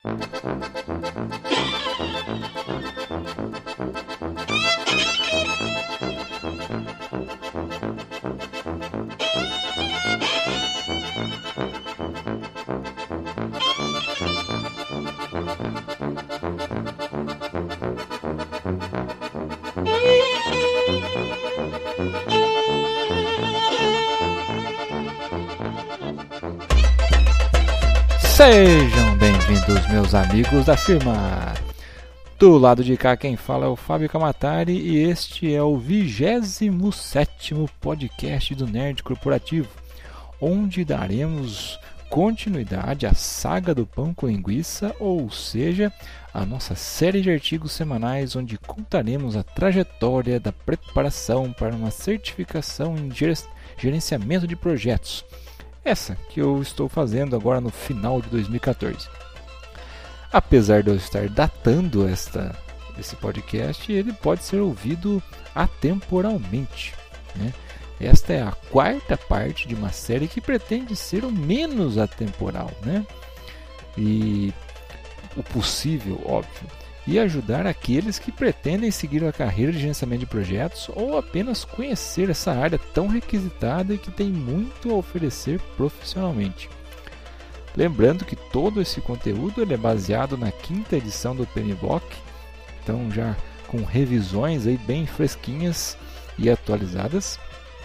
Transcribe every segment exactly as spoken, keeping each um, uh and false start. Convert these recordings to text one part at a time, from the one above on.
Sejam bem-vindos, meus amigos da firma. Do lado de cá quem fala é o Fábio Kamatari e este é o vigésimo sétimo podcast do Nerd Corporativo, onde daremos continuidade à saga do pão com linguiça, ou seja, a nossa série de artigos semanais onde contaremos a trajetória da preparação para uma certificação em gerenciamento de projetos. Essa que eu estou fazendo agora no final de dois mil e quatorze. Apesar de eu estar datando esta, esse podcast, ele pode ser ouvido atemporalmente, né? Esta é a quarta parte de uma série que pretende ser o menos atemporal, né? E o possível, óbvio, e ajudar aqueles que pretendem seguir a carreira de gerenciamento de projetos ou apenas conhecer essa área tão requisitada e que tem muito a oferecer profissionalmente. Lembrando que todo esse conteúdo ele é baseado na quinta edição do P M B O K, então já com revisões aí bem fresquinhas e atualizadas,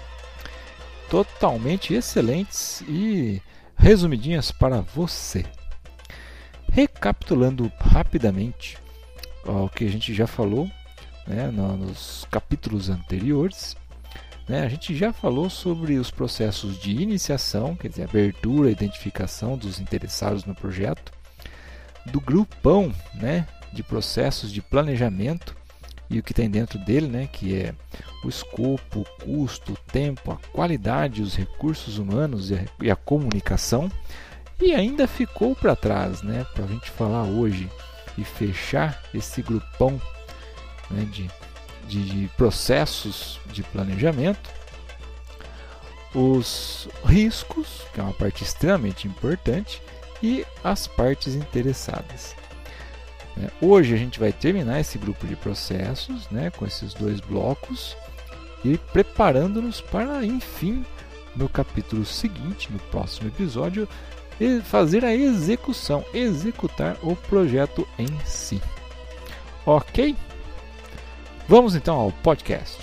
totalmente excelentes e resumidinhas para você. Recapitulando rapidamente o que a gente já falou, né, nos capítulos anteriores, né, a gente já falou sobre os processos de iniciação, quer dizer, abertura e identificação dos interessados no projeto, do grupão, né, de processos de planejamento e o que tem dentro dele, né, que é o escopo, o custo, o tempo, a qualidade, os recursos humanos e a, e a comunicação. E ainda ficou para trás, né, para a gente falar hoje e fechar esse grupão, né, de, de, de processos de planejamento, os riscos, que é uma parte extremamente importante, e as partes interessadas. Hoje a gente vai terminar esse grupo de processos, né, com esses dois blocos e preparando-nos para, enfim, no capítulo seguinte, no próximo episódio, fazer a execução, executar o projeto em si. Ok? Vamos então ao podcast.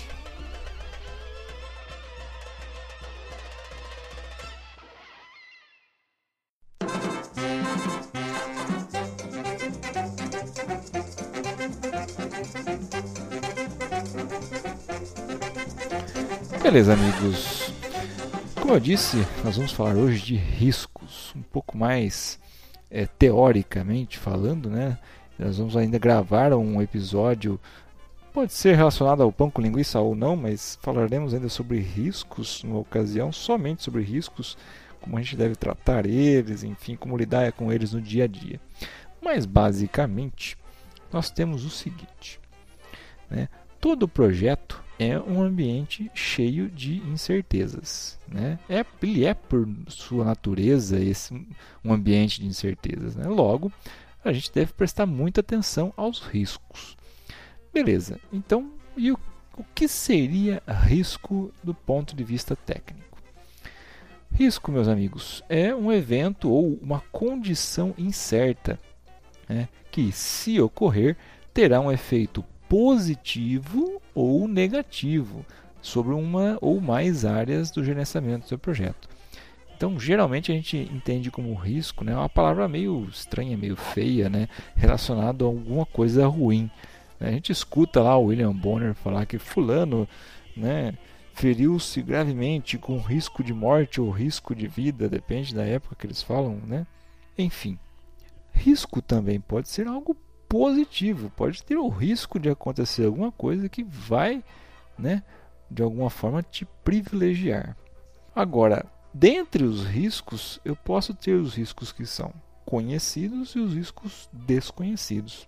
Beleza, amigos. Como eu disse, nós vamos falar hoje de riscos, um pouco mais é, teoricamente falando, né? Nós vamos ainda gravar um episódio, pode ser relacionado ao pão com linguiça ou não, mas falaremos ainda sobre riscos numa ocasião, somente sobre riscos, como a gente deve tratar eles, enfim, como lidar com eles no dia a dia. Mas basicamente, nós temos o seguinte, né? Todo projeto é um ambiente cheio de incertezas, né? É, ele é, por sua natureza, esse, um ambiente de incertezas, né? Logo, a gente deve prestar muita atenção aos riscos. Beleza, então, e o, o que seria risco do ponto de vista técnico? Risco, meus amigos, é um evento ou uma condição incerta, né, que, se ocorrer, terá um efeito positivo ou negativo sobre uma ou mais áreas do gerenciamento do seu projeto. Então, geralmente a gente entende como risco, né, uma palavra meio estranha, meio feia, né, relacionado a alguma coisa ruim. A gente escuta lá o William Bonner falar que fulano, né, feriu-se gravemente com risco de morte ou risco de vida, depende da época que eles falam, né? Enfim, risco também pode ser algo positivo, pode ter o risco de acontecer alguma coisa que vai, né, de alguma forma te privilegiar. Agora, dentre os riscos, eu posso ter os riscos que são conhecidos e os riscos desconhecidos.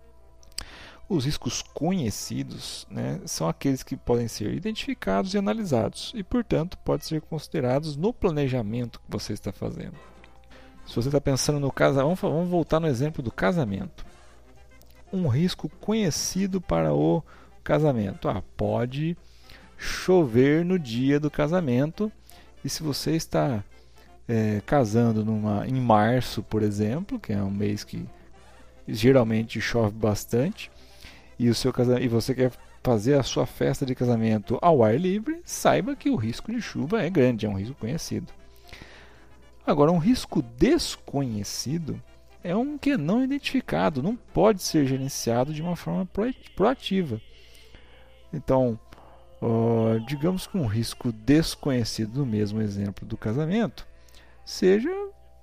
Os riscos conhecidos, né, são aqueles que podem ser identificados e analisados e, portanto, podem ser considerados no planejamento que você está fazendo. Se você está pensando no casamento, vamos voltar no exemplo do casamento. Um risco conhecido para o casamento. Ah, pode chover no dia do casamento, e se você está é, casando numa, em março, por exemplo, que é um mês que geralmente chove bastante, e, o seu casa... e você quer fazer a sua festa de casamento ao ar livre, saiba que o risco de chuva é grande, é um risco conhecido. Agora, um risco desconhecido é um que é não identificado, não pode ser gerenciado de uma forma proativa. Então, uh, digamos que um risco desconhecido, no mesmo exemplo do casamento, seja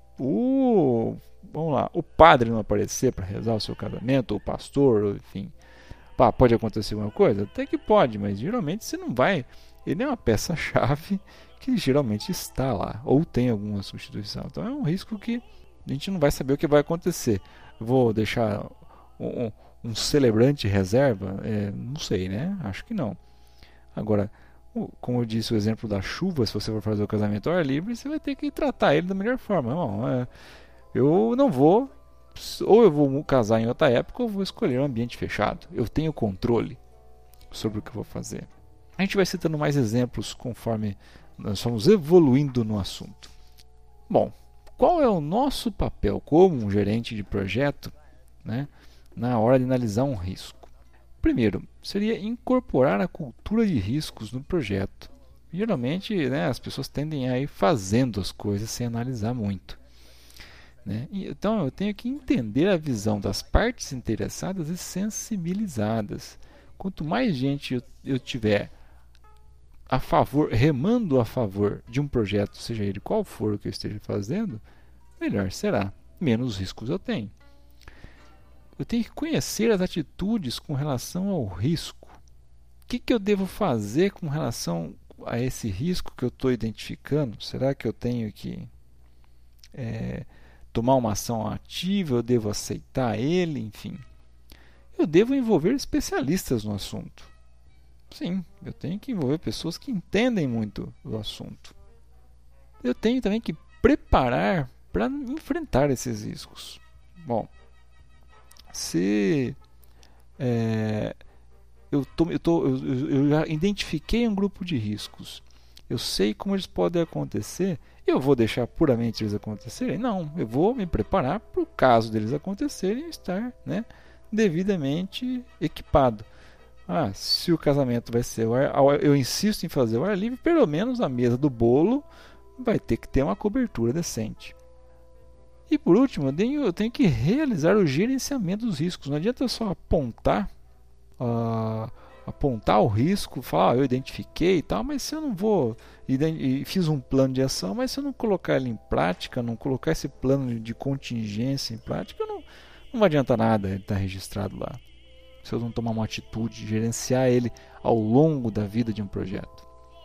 o, vamos lá, o padre não aparecer para rezar o seu casamento, ou o pastor, enfim. Pá, pode acontecer alguma coisa? Até que pode, mas geralmente você não vai. Ele é uma peça-chave que geralmente está lá, ou tem alguma substituição. Então é um risco que a gente não vai saber o que vai acontecer. Vou deixar um, um, um celebrante reserva? É, não sei, né? Acho que não. Agora, como eu disse, o exemplo da chuva, se você for fazer o casamento ao ar livre, você vai ter que tratar ele da melhor forma. Não, é, eu não vou, ou eu vou casar em outra época, ou vou escolher um ambiente fechado. Eu tenho controle sobre o que eu vou fazer. A gente vai citando mais exemplos conforme nós vamos evoluindo no assunto. Bom, qual é o nosso papel como um gerente de projeto, né, na hora de analisar um risco? Primeiro, seria incorporar a cultura de riscos no projeto. Geralmente, né, as pessoas tendem a ir fazendo as coisas sem analisar muito. Né? Então, eu tenho que entender a visão das partes interessadas e sensibilizadas. Quanto mais gente eu, eu tiver a favor, remando a favor de um projeto, seja ele qual for o que eu esteja fazendo, melhor será, menos riscos eu tenho. Eu tenho que conhecer as atitudes com relação ao risco. O que, que eu devo fazer com relação a esse risco que eu estou identificando? Será que eu tenho que é, tomar uma ação ativa? Eu devo aceitar ele? Enfim, eu devo envolver especialistas no assunto. Sim, eu tenho que envolver pessoas que entendem muito do assunto. Eu tenho também que preparar para enfrentar esses riscos. Bom, se é, eu, tô, eu, tô, eu, eu já identifiquei um grupo de riscos, eu sei como eles podem acontecer, eu vou deixar puramente eles acontecerem? Não, eu vou me preparar para o caso deles acontecerem e estar, né, devidamente equipado. Ah, se o casamento vai ser o ar, eu insisto em fazer o ar livre, pelo menos a mesa do bolo vai ter que ter uma cobertura decente. E por último, eu tenho, eu tenho que realizar o gerenciamento dos riscos. Não adianta só apontar, uh, apontar o risco, falar, ah, eu identifiquei e tal, mas se eu não vou, e fiz um plano de ação, mas se eu não colocar ele em prática, não colocar esse plano de contingência em prática, não, não vai adiantar nada ele estar registrado lá. Se eu não tomar uma atitude, gerenciar ele ao longo da vida de um projeto.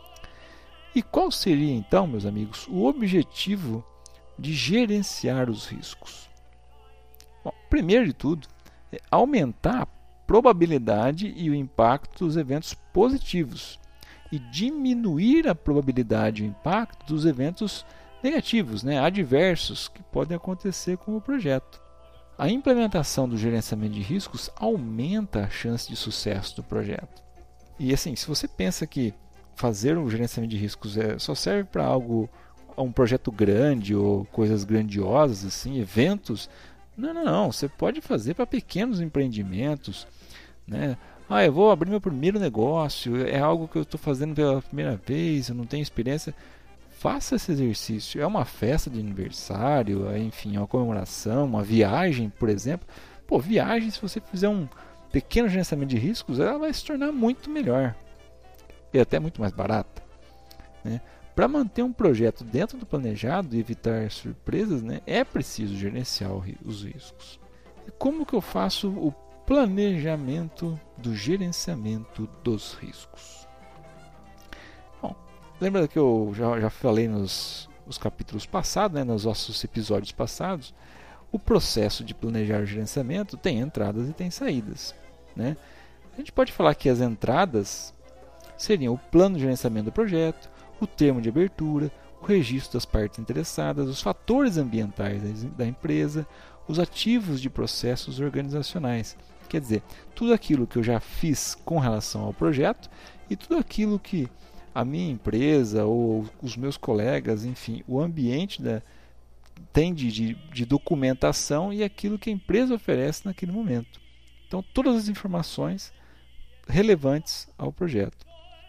E qual seria então, meus amigos, o objetivo de gerenciar os riscos? Bom, primeiro de tudo, é aumentar a probabilidade e o impacto dos eventos positivos e diminuir a probabilidade e o impacto dos eventos negativos, né, adversos, que podem acontecer com o projeto. A implementação do gerenciamento de riscos aumenta a chance de sucesso do projeto. E assim, se você pensa que fazer o gerenciamento de riscos é, só serve para algo, um projeto grande ou coisas grandiosas, assim, eventos, não, não, não. Você pode fazer para pequenos empreendimentos, né? Ah, eu vou abrir meu primeiro negócio, é algo que eu estou fazendo pela primeira vez, eu não tenho experiência. Faça esse exercício. É uma festa de aniversário, enfim, uma comemoração, uma viagem, por exemplo. Pô, viagem, se você fizer um pequeno gerenciamento de riscos, ela vai se tornar muito melhor. E até muito mais barata. Né? Para manter um projeto dentro do planejado e evitar surpresas, né, é preciso gerenciar os riscos. E como que eu faço o planejamento do gerenciamento dos riscos? Lembra que eu já, já falei nos, nos capítulos passados, né, nos nossos episódios passados, o processo de planejar o gerenciamento tem entradas e tem saídas. Né? A gente pode falar que as entradas seriam o plano de gerenciamento do projeto, o termo de abertura, o registro das partes interessadas, os fatores ambientais da empresa, os ativos de processos organizacionais. Quer dizer, tudo aquilo que eu já fiz com relação ao projeto e tudo aquilo que a minha empresa ou os meus colegas, enfim, o ambiente da, tem de, de, de documentação e aquilo que a empresa oferece naquele momento. Então, todas as informações relevantes ao projeto.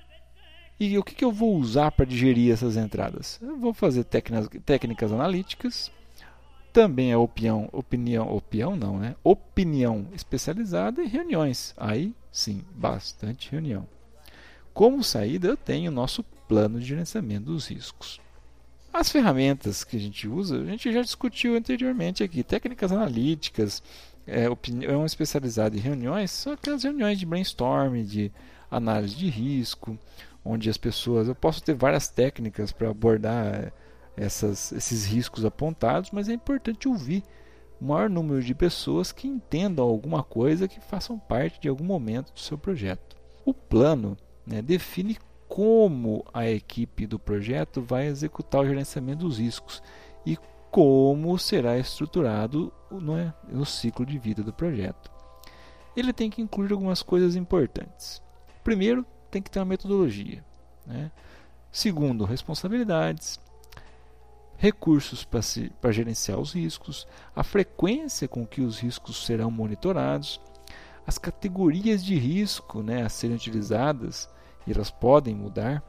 E o que, que eu vou usar para digerir essas entradas? Eu vou fazer técnicas, técnicas analíticas, também a opinião, opinião, opinião não, né? Opinião especializada e reuniões. Aí sim, bastante reunião. Como saída, eu tenho o nosso plano de gerenciamento dos riscos. As ferramentas que a gente usa, a gente já discutiu anteriormente aqui. Técnicas analíticas, é, opinião especializada e reuniões, são aquelas reuniões de brainstorming, de análise de risco, onde as pessoas... Eu posso ter várias técnicas para abordar essas, esses riscos apontados, mas é importante ouvir o maior número de pessoas que entendam alguma coisa, que façam parte de algum momento do seu projeto. O plano, né, define como a equipe do projeto vai executar o gerenciamento dos riscos e como será estruturado no, no ciclo de vida do projeto. Ele tem que incluir algumas coisas importantes. Primeiro, tem que ter uma metodologia, né? Segundo, responsabilidades, recursos para gerenciar os riscos, a frequência com que os riscos serão monitorados, as categorias de risco, né, a serem utilizadas, e elas podem mudar,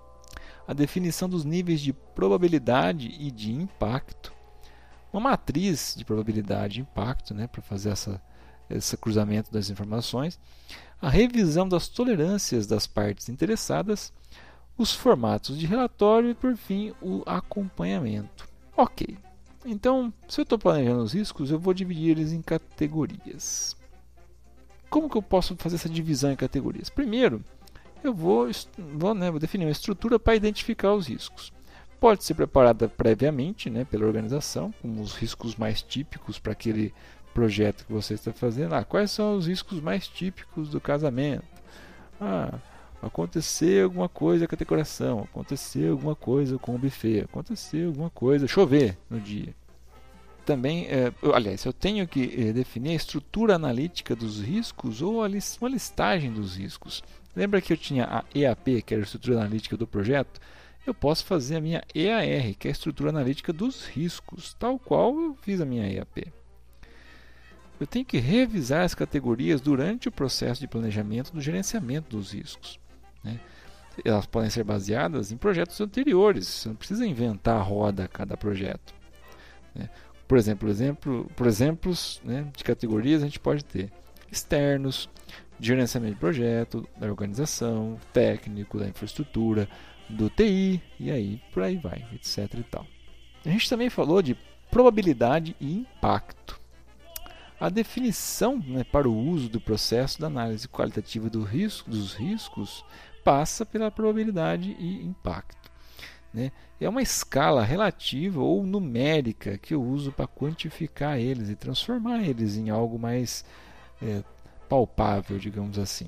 a definição dos níveis de probabilidade e de impacto, uma matriz de probabilidade e impacto, né, para fazer essa, esse cruzamento das informações, a revisão das tolerâncias das partes interessadas, os formatos de relatório e, por fim, o acompanhamento. Ok, então, se eu estou planejando os riscos, eu vou dividir eles em categorias. Como que eu posso fazer essa divisão em categorias? Primeiro, eu vou, vou, né, vou definir uma estrutura para identificar os riscos. Pode ser preparada previamente, né, pela organização, com os riscos mais típicos para aquele projeto que você está fazendo. Ah, quais são os riscos mais típicos do casamento? Ah, aconteceu alguma coisa com a decoração, aconteceu alguma coisa com o buffet, aconteceu alguma coisa, chover no dia. Também, é, eu, aliás, eu tenho que é, definir a estrutura analítica dos riscos ou a list, uma listagem dos riscos. Lembra que eu tinha a E A P, que era a estrutura analítica do projeto? Eu posso fazer a minha E A R, que é a estrutura analítica dos riscos, tal qual eu fiz a minha E A P. Eu tenho que revisar as categorias durante o processo de planejamento do gerenciamento dos riscos, né? Elas podem ser baseadas em projetos anteriores, você não precisa inventar a roda a cada projeto, né? Por exemplo, exemplo, por exemplos, né, de categorias, a gente pode ter externos, de gerenciamento de projeto, da organização, técnico, da infraestrutura, do T I, e aí por aí vai, etc e tal. A gente também falou de probabilidade e impacto. A definição, né, para o uso do processo da análise qualitativa do risco, dos riscos passa pela probabilidade e impacto, né? É uma escala relativa ou numérica que eu uso para quantificar eles e transformar eles em algo mais é, palpável, digamos assim.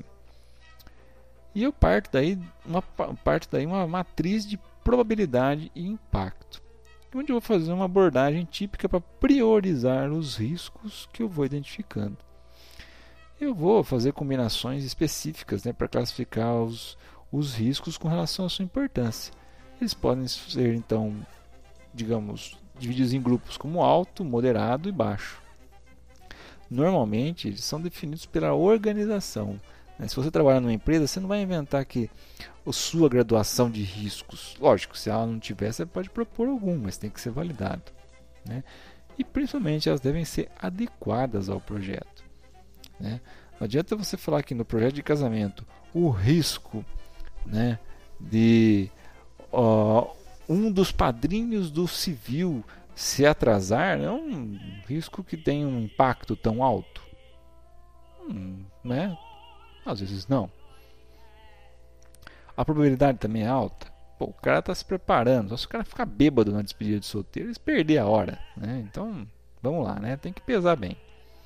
E eu parto daí uma, parto daí uma matriz de probabilidade e impacto, onde eu vou fazer uma abordagem típica para priorizar os riscos que eu vou identificando. Eu vou fazer combinações específicas, né, para classificar os, os riscos com relação à sua importância. Eles podem ser, então, digamos, divididos em grupos como alto, moderado e baixo. Normalmente, eles são definidos pela organização, né? Se você trabalhar numa empresa, você não vai inventar que a sua graduação de riscos. Lógico, se ela não tiver, você pode propor algum, mas tem que ser validado, né? E principalmente elas devem ser adequadas ao projeto, né? Não adianta você falar que no projeto de casamento o risco, né, de uh, um dos padrinhos do civil se atrasar é um risco que tem um impacto tão alto, hum, né? Às vezes não. A probabilidade também é alta. Pô, o cara está se preparando. Só se o cara ficar bêbado na despedida de solteiro, eles perder a hora, né? Então, vamos lá, né? Tem que pesar bem.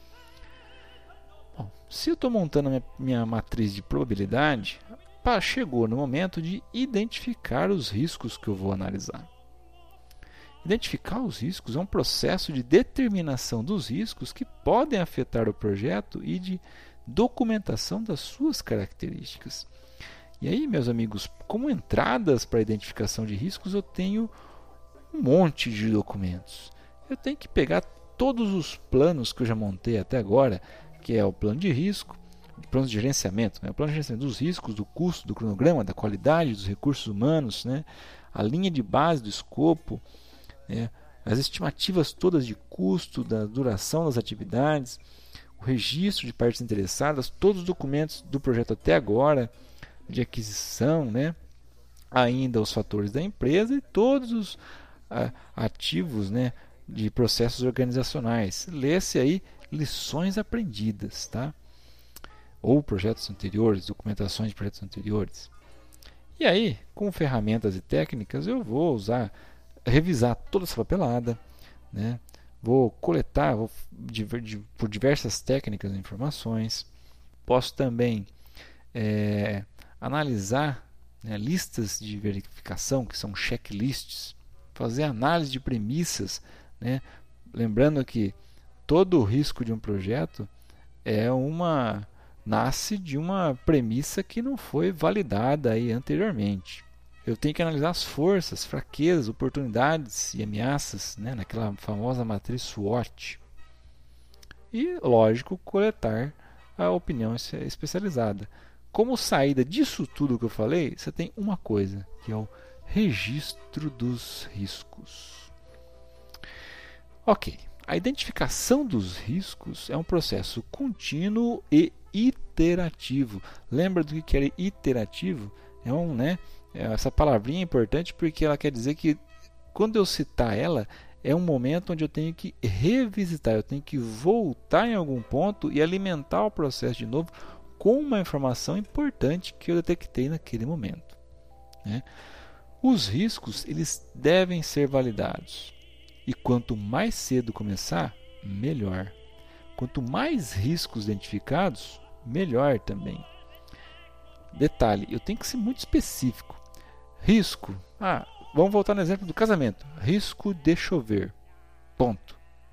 Bom, se eu estou montando a minha, minha matriz de probabilidade, pá, chegou no momento de identificar os riscos que eu vou analisar. Identificar os riscos é um processo de determinação dos riscos que podem afetar o projeto e de documentação das suas características. E aí, meus amigos, como entradas para a identificação de riscos, eu tenho um monte de documentos. Eu tenho que pegar todos os planos que eu já montei até agora, que é o plano de risco, o plano de gerenciamento, né? O plano de gerenciamento dos riscos, do custo, do cronograma, da qualidade, dos recursos humanos, né? A linha de base do escopo, né? As estimativas todas de custo, da duração das atividades, o registro de partes interessadas, todos os documentos do projeto até agora, de aquisição, né? Ainda os fatores da empresa e todos os uh, ativos, né? De processos organizacionais. Lê-se aí lições aprendidas, tá? Ou projetos anteriores, documentações de projetos anteriores. E aí, com ferramentas e técnicas, eu vou usar, revisar toda essa papelada, né? Vou coletar vou, por diversas técnicas e informações. Posso também é, analisar, né, listas de verificação, que são checklists, fazer análise de premissas, né? Lembrando que todo o risco de um projeto é uma nasce de uma premissa que não foi validada aí anteriormente. Eu tenho que analisar as forças, fraquezas, oportunidades e ameaças, né, naquela famosa matriz SWOT. E, lógico, coletar a opinião especializada. Como saída disso tudo que eu falei, você tem uma coisa, que é o registro dos riscos. Ok, a identificação dos riscos é um processo contínuo e iterativo. Lembra do que era iterativo? É um, né? Essa palavrinha é importante porque ela quer dizer que quando eu citar ela, é um momento onde eu tenho que revisitar, eu tenho que voltar em algum ponto e alimentar o processo de novo com uma informação importante que eu detectei naquele momento, né? Os riscos, eles devem ser validados. E quanto mais cedo começar, melhor. Quanto mais riscos identificados, melhor também. Detalhe, eu tenho que ser muito específico. Risco, ah, vamos voltar no exemplo do casamento. Risco de chover. Ponto.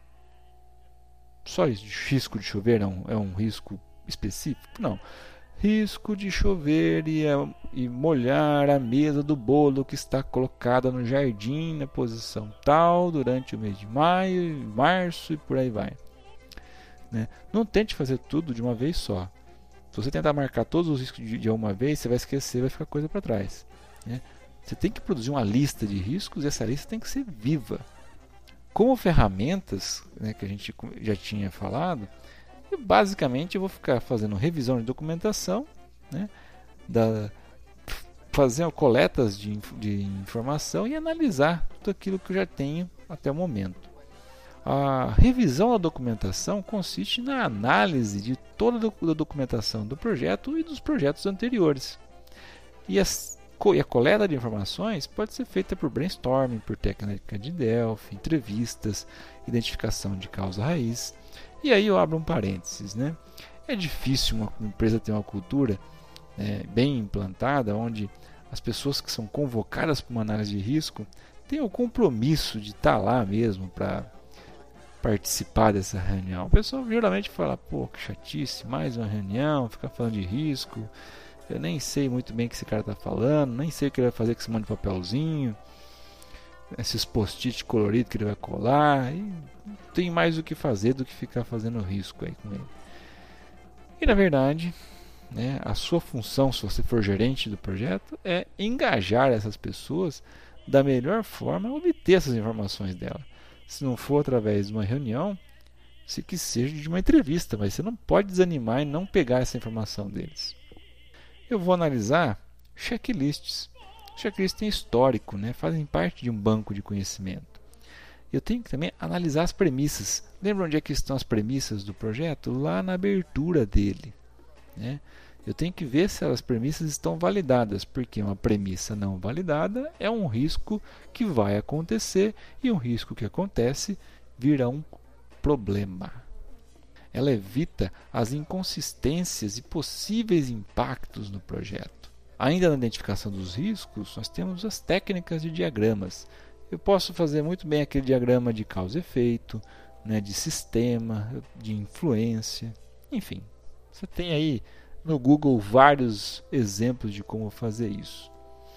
Só isso, risco de chover é um, é um risco específico? Não. Risco de chover e, e molhar a mesa do bolo que está colocada no jardim na posição tal durante o mês de maio, março e por aí vai, né? Não tente fazer tudo de uma vez só. Se você tentar marcar todos os riscos de, de uma vez, você vai esquecer, vai ficar coisa para trás, né? Você tem que produzir uma lista de riscos e essa lista tem que ser viva. Como ferramentas, né, que a gente já tinha falado, eu basicamente vou ficar fazendo revisão de documentação, né, da, fazer coletas de, de informação e analisar tudo aquilo que eu já tenho até o momento. A revisão da documentação consiste na análise de toda a documentação do projeto e dos projetos anteriores. E, as, e a coleta de informações pode ser feita por brainstorming, por técnica de Delphi, entrevistas, identificação de causa raiz. E aí eu abro um parênteses, né? É difícil uma empresa ter uma cultura, né, bem implantada, onde as pessoas que são convocadas para uma análise de risco têm o compromisso de estar lá mesmo para participar dessa reunião. O pessoal geralmente fala, pô, que chatice, mais uma reunião, ficar falando de risco, eu nem sei muito bem o que esse cara está falando, nem sei o que ele vai fazer com esse monte de papelzinho, esses post-it coloridos que ele vai colar, e não tem mais o que fazer do que ficar fazendo risco aí com ele. E na verdade, né, a sua função, se você for gerente do projeto, é engajar essas pessoas da melhor forma, obter essas informações dela. Se não for através de uma reunião, se que seja de uma entrevista, mas você não pode desanimar e não pegar essa informação deles. Eu vou analisar checklists. Checklists têm histórico, né? Fazem parte de um banco de conhecimento. Eu tenho que também analisar as premissas. Lembra onde é que estão as premissas do projeto? Lá na abertura dele, né? Eu tenho que ver se as premissas estão validadas, porque uma premissa não validada é um risco que vai acontecer, e um risco que acontece vira um problema. Ela evita as inconsistências e possíveis impactos no projeto. Ainda na identificação dos riscos, nós temos as técnicas de diagramas, eu posso fazer muito bem aquele diagrama de causa e efeito, né, de sistema, de influência, enfim. Você tem aí no Google vários exemplos de como fazer isso.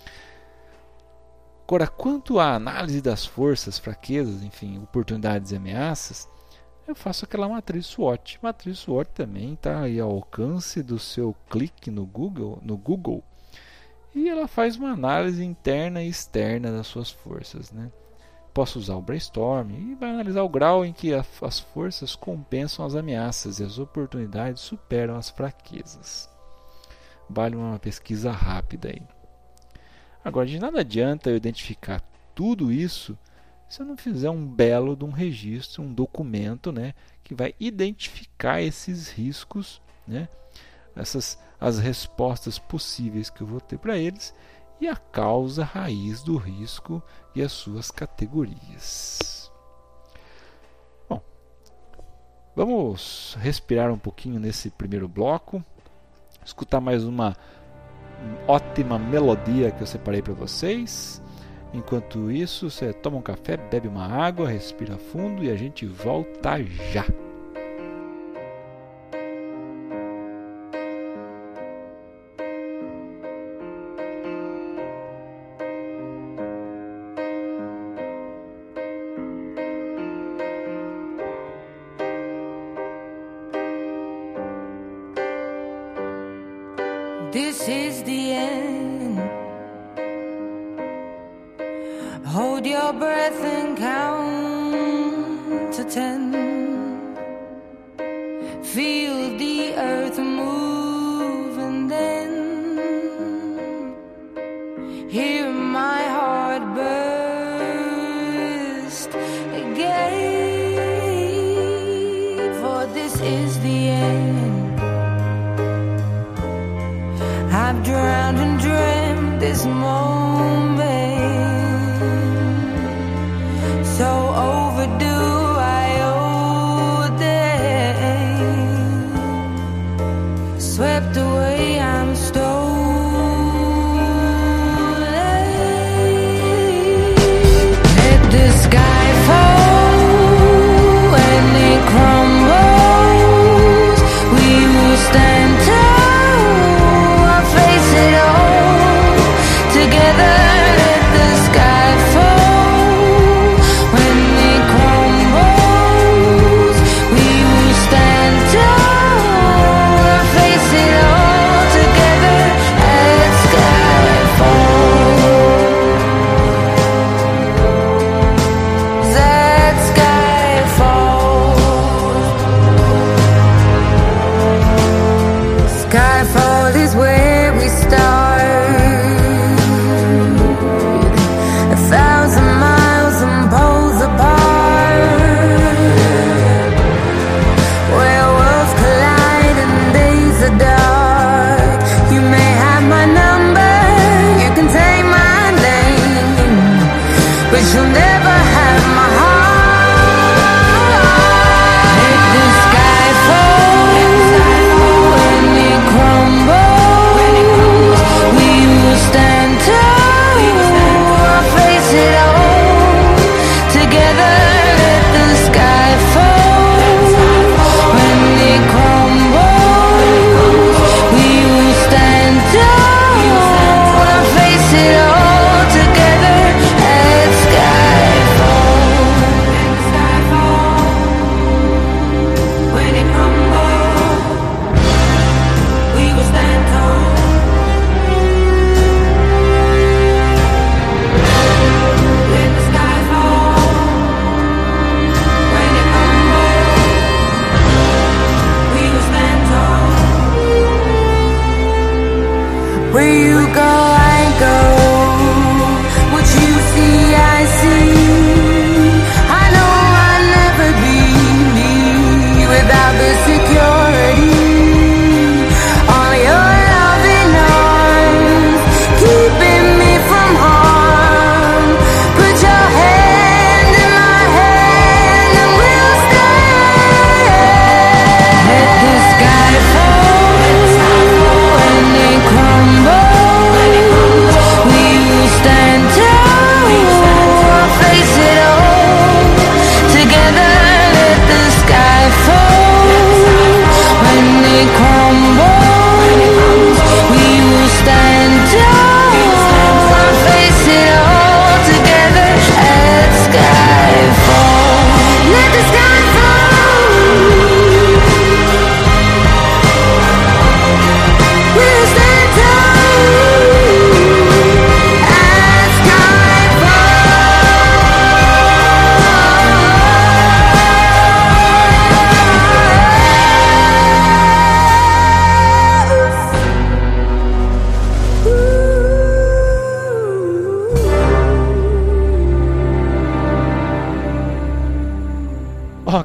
Agora, quanto à análise das forças, fraquezas, enfim, oportunidades e ameaças, eu faço aquela matriz SWOT. Matriz SWOT também está aí ao alcance do seu clique no Google, no Google, e ela faz uma análise interna e externa das suas forças, né? Posso usar o brainstorm e vai analisar o grau em que a, as forças compensam as ameaças e as oportunidades superam as fraquezas. Vale uma pesquisa rápida aí. Agora, de nada adianta eu identificar tudo isso se eu não fizer um belo de um registro, um documento, né, que vai identificar esses riscos, né, essas, as respostas possíveis que eu vou ter para eles e a causa raiz do risco e as suas categorias. Bom, vamos respirar um pouquinho nesse primeiro bloco, escutar mais uma ótima melodia que eu separei para vocês. Enquanto isso, você toma um café, bebe uma água, respira fundo e a gente volta já. This is the end. Hold your breath and count to ten. Feel the earth move and then hear my heart burst again. For this is the end. I've drowned and dreamt this moment, so overdue I owe them. Swept away, I'm stolen. Let the sky fall and it crumbles. We will stand tall, face it all together.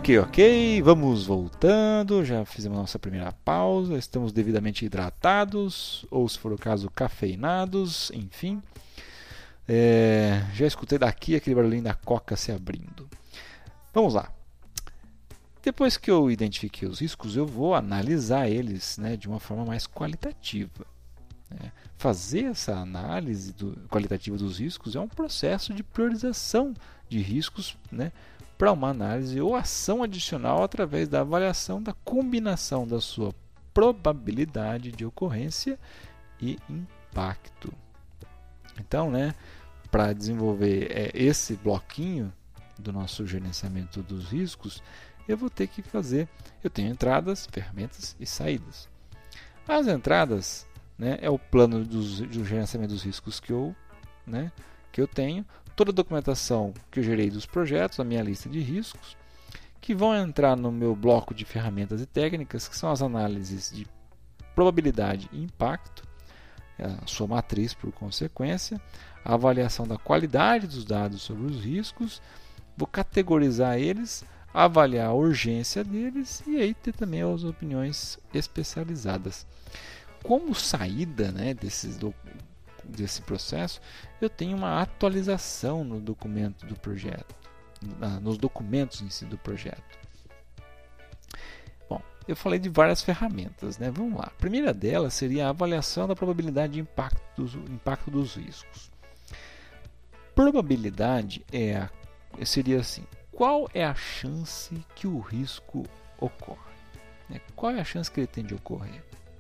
Ok, ok, vamos voltando, já fizemos a nossa primeira pausa, estamos devidamente hidratados, ou se for o caso, cafeinados, enfim. É, já escutei daqui aquele barulhinho da coca se abrindo. Vamos lá. Depois que eu identifiquei os riscos, eu vou analisar eles, né, de uma forma mais qualitativa. Né? Fazer essa análise do, qualitativa dos riscos é um processo de priorização de riscos, né, para uma análise ou ação adicional através da avaliação da combinação da sua probabilidade de ocorrência e impacto. Então, né, para desenvolver é, esse bloquinho do nosso gerenciamento dos riscos, eu vou ter que fazer, eu tenho entradas, ferramentas e saídas. As entradas, né, é o plano dos, do gerenciamento dos riscos que eu, né, que eu tenho, toda a documentação que eu gerei dos projetos, a minha lista de riscos, que vão entrar no meu bloco de ferramentas e técnicas, que são as análises de probabilidade e impacto, a sua matriz por consequência, a avaliação da qualidade dos dados sobre os riscos, vou categorizar eles, avaliar a urgência deles e aí ter também as opiniões especializadas. Como saída, né, desses do, desse processo, eu tenho uma atualização no documento do projeto, nos documentos em si do projeto. Bom, eu falei de várias ferramentas, né? Vamos lá. A primeira delas seria a avaliação da probabilidade de impacto dos, impacto dos riscos. Probabilidade é a, seria assim: qual é a chance que o risco ocorre? Qual é a chance que ele tem de ocorrer?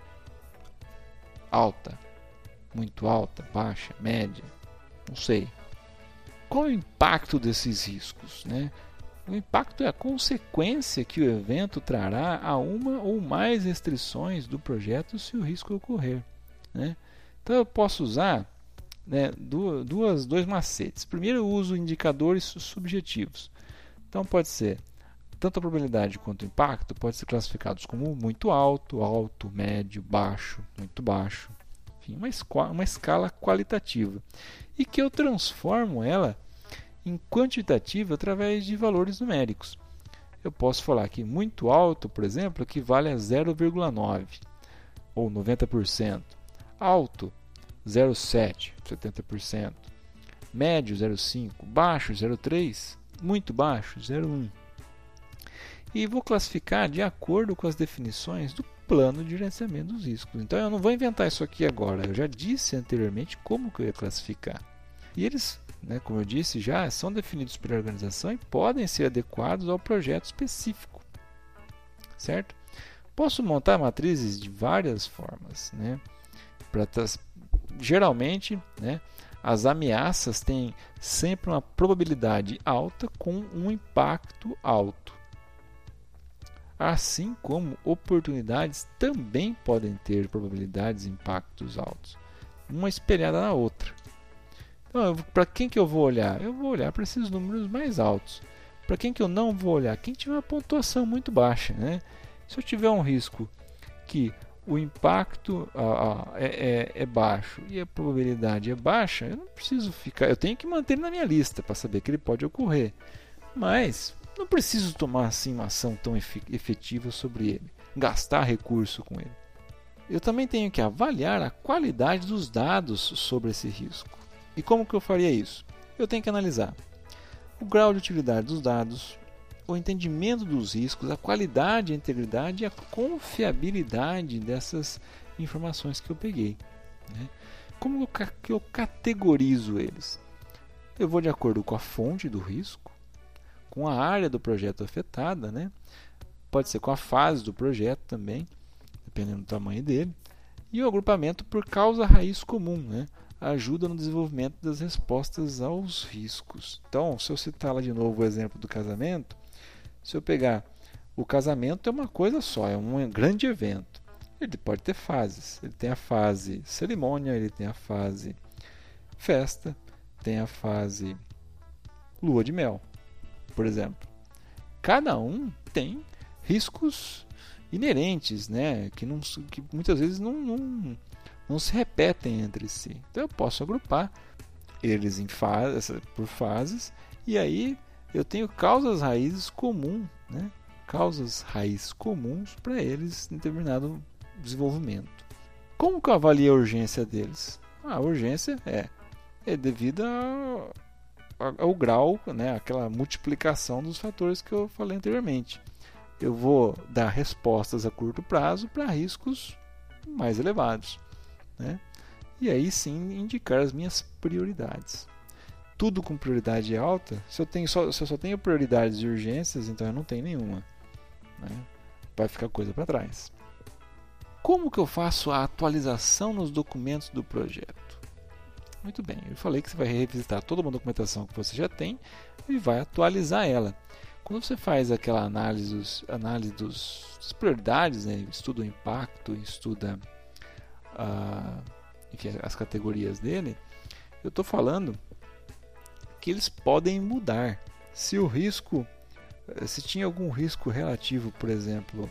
Alta, muito alta, baixa, média, não sei. Qual é o impacto desses riscos, né? O impacto é a consequência que o evento trará a uma ou mais restrições do projeto se o risco ocorrer, né? Então eu posso usar, né, duas, dois macetes. Primeiro, eu uso indicadores subjetivos. Então pode ser tanto a probabilidade quanto o impacto pode ser classificados como muito alto, alto, médio, baixo, muito baixo. Enfim, uma, escola, uma escala qualitativa. E que eu transformo ela em quantitativa através de valores numéricos. Eu posso falar que muito alto, por exemplo, equivale a zero vírgula nove ou noventa por cento. Alto, zero vírgula sete, setenta por cento. Médio, zero vírgula cinco. Baixo, zero vírgula três. Muito baixo, zero vírgula um. E vou classificar de acordo com as definições do plano de gerenciamento dos riscos. Então eu não vou inventar isso aqui agora, eu já disse anteriormente como que eu ia classificar. E eles, né, como eu disse já, são definidos pela organização e podem ser adequados ao projeto específico. Certo? Posso montar matrizes de várias formas, né? Pra tas... Geralmente, né, as ameaças têm sempre uma probabilidade alta com um impacto alto. Assim como oportunidades também podem ter probabilidades e impactos altos, uma espelhada na outra. Então, para quem que eu vou olhar? Eu vou olhar para esses números mais altos. Para quem que eu não vou olhar? Quem tiver uma pontuação muito baixa, né? Se eu tiver um risco que o impacto ah, ah, é, é, é baixo e a probabilidade é baixa, eu não preciso ficar. Eu tenho que manter ele na minha lista para saber que ele pode ocorrer, mas não preciso tomar assim uma ação tão efetiva sobre ele, gastar recurso com ele. Eu também tenho que avaliar a qualidade dos dados sobre esse risco. E como que eu faria isso? Eu tenho que analisar o grau de utilidade dos dados, o entendimento dos riscos, a qualidade, a integridade e a confiabilidade dessas informações que eu peguei, né? Como que eu categorizo eles? Eu vou de acordo com a fonte do risco, com a área do projeto afetada, né? Pode ser com a fase do projeto também, dependendo do tamanho dele, e o agrupamento por causa raiz comum, né? Ajuda no desenvolvimento das respostas aos riscos. Então, se eu citar lá de novo o exemplo do casamento, se eu pegar o casamento é uma coisa só, é um grande evento. Ele pode ter fases. Ele tem a fase cerimônia, ele tem a fase festa, tem a fase lua de mel, por exemplo. Cada um tem riscos inerentes, né? que, não, que muitas vezes não, não, não se repetem entre si. Então eu posso agrupar eles em fase, por fases, e aí eu tenho causas raízes comuns, né? Causas raiz comuns para eles em determinado desenvolvimento. Como que eu avalio a urgência deles? A urgência é, é devida ao, ao grau, né? Aquela multiplicação dos fatores que eu falei anteriormente. Eu vou dar respostas a curto prazo para riscos mais elevados, né? E aí sim indicar as minhas prioridades. Tudo com prioridade alta, se eu, tenho só, se eu só tenho prioridades e urgências, então eu não tenho nenhuma, né? Vai ficar coisa para trás. Como que eu faço a atualização nos documentos do projeto? Muito bem, eu falei que você vai revisitar toda uma documentação que você já tem e vai atualizar ela. Quando você faz aquela análise, análise dos, das prioridades, né? Estuda o impacto, estuda uh, enfim, as categorias dele, eu estou falando que eles podem mudar. Se o risco, se tinha algum risco relativo, por exemplo,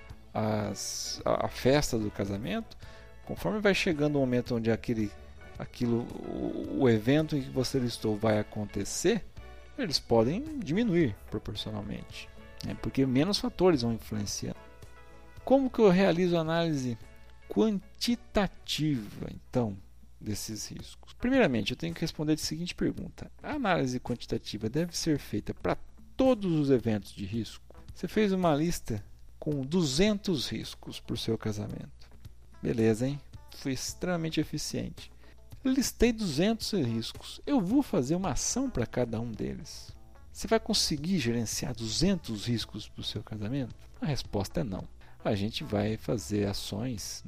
às, à festa do casamento, conforme vai chegando o momento onde aquele, aquilo, o, o evento em que você listou vai acontecer, eles podem diminuir proporcionalmente, né? Porque menos fatores vão influenciar. Como que eu realizo a análise quantitativa, então, desses riscos? Primeiramente, eu tenho que responder a seguinte pergunta: a análise quantitativa deve ser feita para todos os eventos de risco? Você fez uma lista com duzentos riscos para o seu casamento. Beleza, hein? Foi extremamente eficiente. Eu listei duzentos riscos. Eu vou fazer uma ação para cada um deles. Você vai conseguir gerenciar duzentos riscos para o seu casamento? A resposta é não. A gente vai fazer ações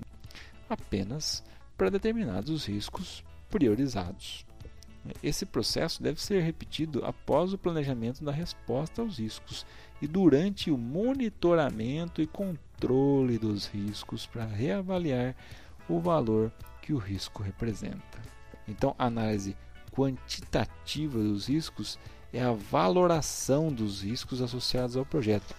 apenas para determinados riscos priorizados. Esse processo deve ser repetido após o planejamento da resposta aos riscos e durante o monitoramento e controle dos riscos para reavaliar o valor que o risco representa. Então, a análise quantitativa dos riscos é a valoração dos riscos associados ao projeto.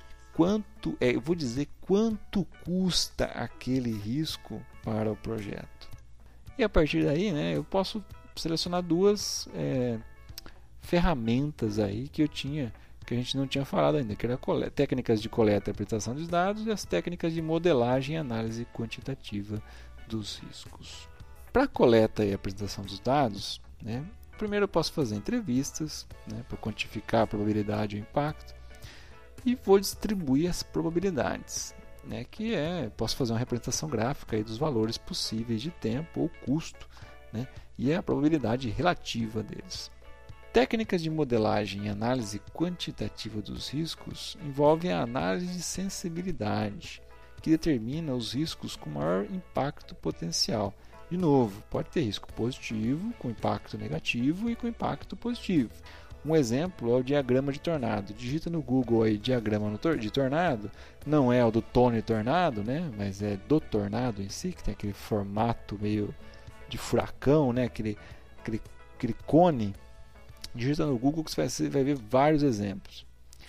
Quanto, é, eu vou dizer quanto custa aquele risco para o projeto. E a partir daí, né, eu posso selecionar duas é, ferramentas aí que eu tinha, que a gente não tinha falado ainda, que eram técnicas de coleta e interpretação dos dados e as técnicas de modelagem e análise quantitativa dos riscos. Para a coleta e apresentação dos dados, né, primeiro eu posso fazer entrevistas, né, para quantificar a probabilidade e o impacto, e vou distribuir as probabilidades, né, que é, posso fazer uma representação gráfica aí dos valores possíveis de tempo ou custo, né, e a probabilidade relativa deles. Técnicas de modelagem e análise quantitativa dos riscos envolvem a análise de sensibilidade, que determina os riscos com maior impacto potencial. De novo, pode ter risco positivo, com impacto negativo e com impacto positivo. Um exemplo é o diagrama de tornado. Digita no Google aí diagrama de tornado, não é o do Tony Tornado, né? Mas é do tornado em si, que tem aquele formato meio de furacão, né? aquele, aquele, aquele cone. Digita no Google que você vai ver vários exemplos.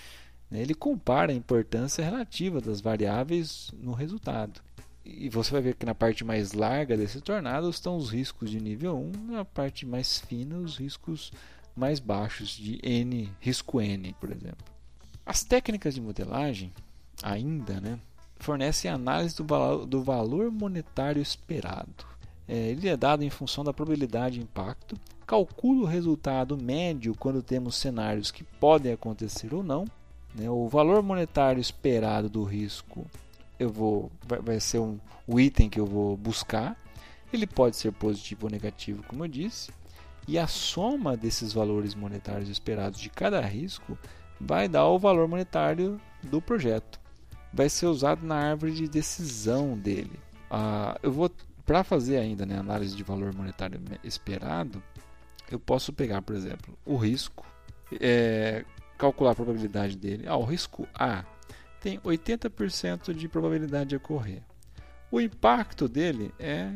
Ele compara a importância relativa das variáveis no resultado. E você vai ver que na parte mais larga desse tornado estão os riscos de nível um, na parte mais fina os riscos mais baixos de N, risco N, por exemplo. As técnicas de modelagem, ainda, né, fornecem análise do, valor, do valor monetário esperado. É, ele é dado em função da probabilidade de impacto, calcula o resultado médio quando temos cenários que podem acontecer ou não. Né, o valor monetário esperado do risco eu vou, vai, vai ser um, o item que eu vou buscar. Ele pode ser positivo ou negativo, como eu disse. E a soma desses valores monetários esperados de cada risco vai dar o valor monetário do projeto. Vai ser usado na árvore de decisão dele. Ah, eu vou, para fazer ainda, né, análise de valor monetário esperado, eu posso pegar, por exemplo, o risco, é, calcular a probabilidade dele. Ah, o risco A tem oitenta por cento de probabilidade de ocorrer. O impacto dele é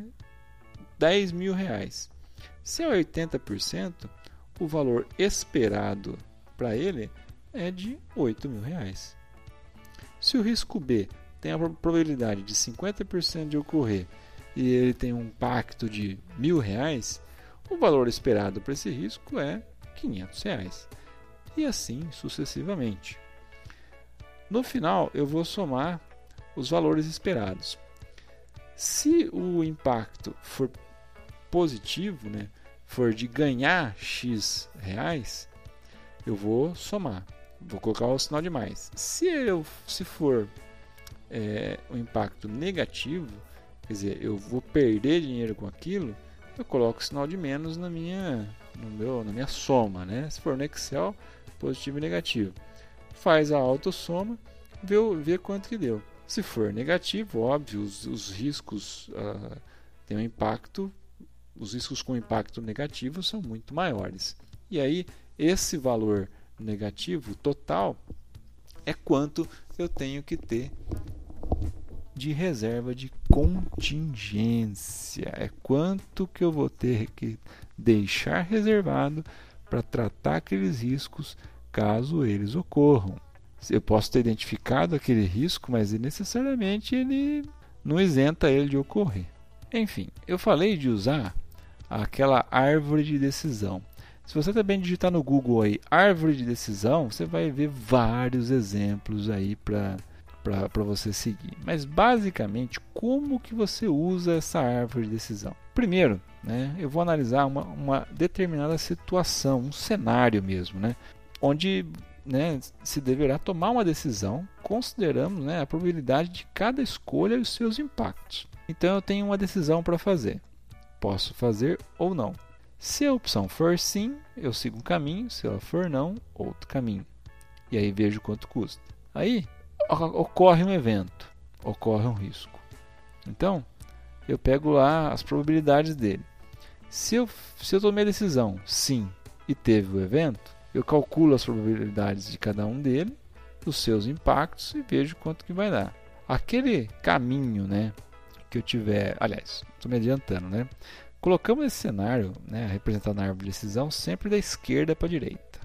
dez mil reais. Se é oitenta por cento, o valor esperado para ele é de oito mil reais. Se o risco B tem a probabilidade de cinquenta por cento de ocorrer e ele tem um impacto de mil reais, o valor esperado para esse risco é quinhentos reais. E assim sucessivamente. No final, eu vou somar os valores esperados. Se o impacto for positivo, né, for de ganhar X reais, eu vou somar, vou colocar o sinal de mais. Se, eu, se for é, um impacto negativo, quer dizer, eu vou perder dinheiro com aquilo, eu coloco o sinal de menos na minha, no meu, na minha soma, né? Se for no Excel, positivo e negativo. Faz a autossoma, vê, vê quanto que deu. Se for negativo, óbvio, os, os riscos uh, têm um impacto, os riscos com impacto negativo são muito maiores. E aí, esse valor negativo total é quanto eu tenho que ter de reserva de contingência. É quanto que eu vou ter que deixar reservado para tratar aqueles riscos caso eles ocorram. Eu posso ter identificado aquele risco, mas necessariamente ele não isenta ele de ocorrer. Enfim, eu falei de usar aquela árvore de decisão. Se você também digitar no Google aí, árvore de decisão, você vai ver vários exemplos aí para para você seguir. Mas basicamente, como que você usa essa árvore de decisão? Primeiro, né, eu vou analisar uma, uma determinada situação, um cenário mesmo, né, onde, né, se deverá tomar uma decisão, consideramos, né, a probabilidade de cada escolha e os seus impactos. Então eu tenho uma decisão para fazer. Posso fazer ou não. Se a opção for sim, eu sigo um caminho. Se ela for não, outro caminho. E aí vejo quanto custa. Aí ocorre um evento, ocorre um risco. Então, eu pego lá as probabilidades dele. Se eu, se eu tomei a decisão sim e teve o evento, eu calculo as probabilidades de cada um dele, os seus impactos e vejo quanto que vai dar. Aquele caminho, né, que eu tiver... Aliás, estou me adiantando, né? Colocamos esse cenário, né, representado na árvore de decisão, sempre da esquerda para a direita.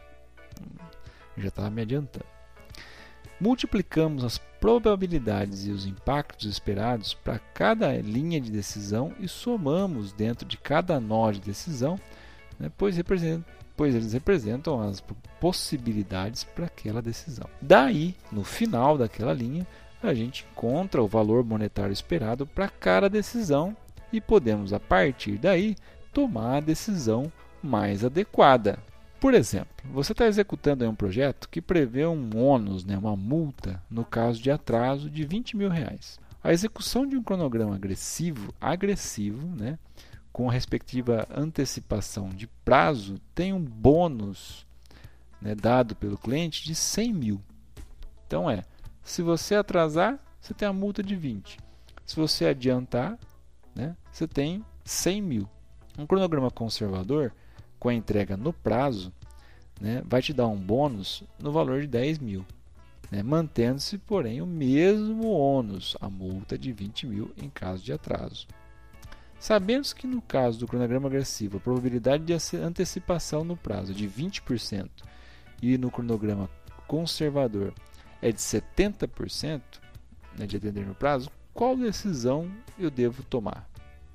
Já estava me adiantando. Multiplicamos as probabilidades e os impactos esperados para cada linha de decisão e somamos dentro de cada nó de decisão, né, pois, representam, pois eles representam as possibilidades para aquela decisão. Daí, no final daquela linha, a gente encontra o valor monetário esperado para cada decisão e podemos, a partir daí, tomar a decisão mais adequada. Por exemplo, você está executando um projeto que prevê um ônus, né, uma multa, no caso de atraso de vinte mil reais. A execução de um cronograma agressivo, agressivo né, com a respectiva antecipação de prazo, tem um bônus, né, dado pelo cliente de cem mil. Então é, se você atrasar, você tem a multa de vinte. Se você adiantar, né, você tem cem mil. Um cronograma conservador, com a entrega no prazo, né, vai te dar um bônus no valor de dez mil, né, mantendo-se, porém, o mesmo ônus, a multa de vinte mil em caso de atraso. Sabemos que no caso do cronograma agressivo, a probabilidade de antecipação no prazo é de vinte por cento e no cronograma conservador é de setenta por cento, né, de atender no prazo, qual decisão eu devo tomar?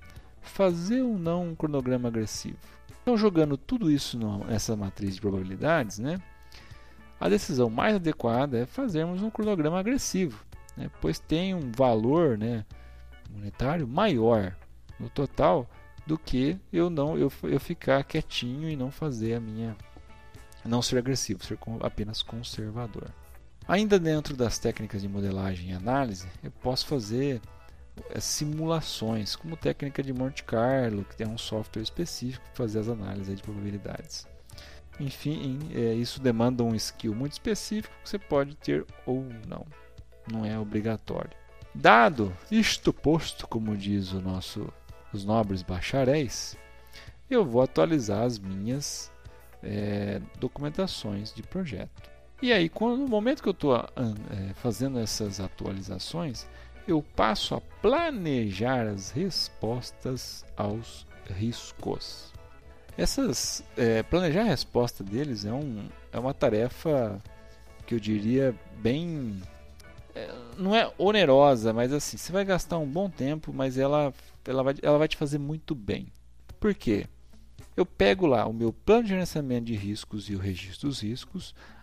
Fazer ou não um cronograma agressivo? Então, jogando tudo isso nessa matriz de probabilidades, né, a decisão mais adequada é fazermos um cronograma agressivo, né, pois tem um valor, né, monetário maior no total do que eu não eu, eu ficar quietinho e não fazer a minha não ser agressivo, ser apenas conservador. Ainda dentro das técnicas de modelagem e análise, eu posso fazer simulações, como técnica de Monte Carlo, que tem um software específico para fazer as análises de probabilidades. Enfim, é, isso demanda um skill muito específico que você pode ter ou não, não é obrigatório. Dado isto posto, como diz o nosso, os nobres bacharéis, eu vou atualizar as minhas é, documentações de projeto. E aí, quando, no momento que eu estou é, fazendo essas atualizações, eu passo a planejar as respostas aos riscos. Essas, é, planejar a resposta deles é, um, é uma tarefa que eu diria bem... É, não é onerosa, mas assim, você vai gastar um bom tempo, mas ela, ela, vai, ela vai te fazer muito bem. Por quê? Eu pego lá o meu plano de gerenciamento de riscos e o registro dos riscos,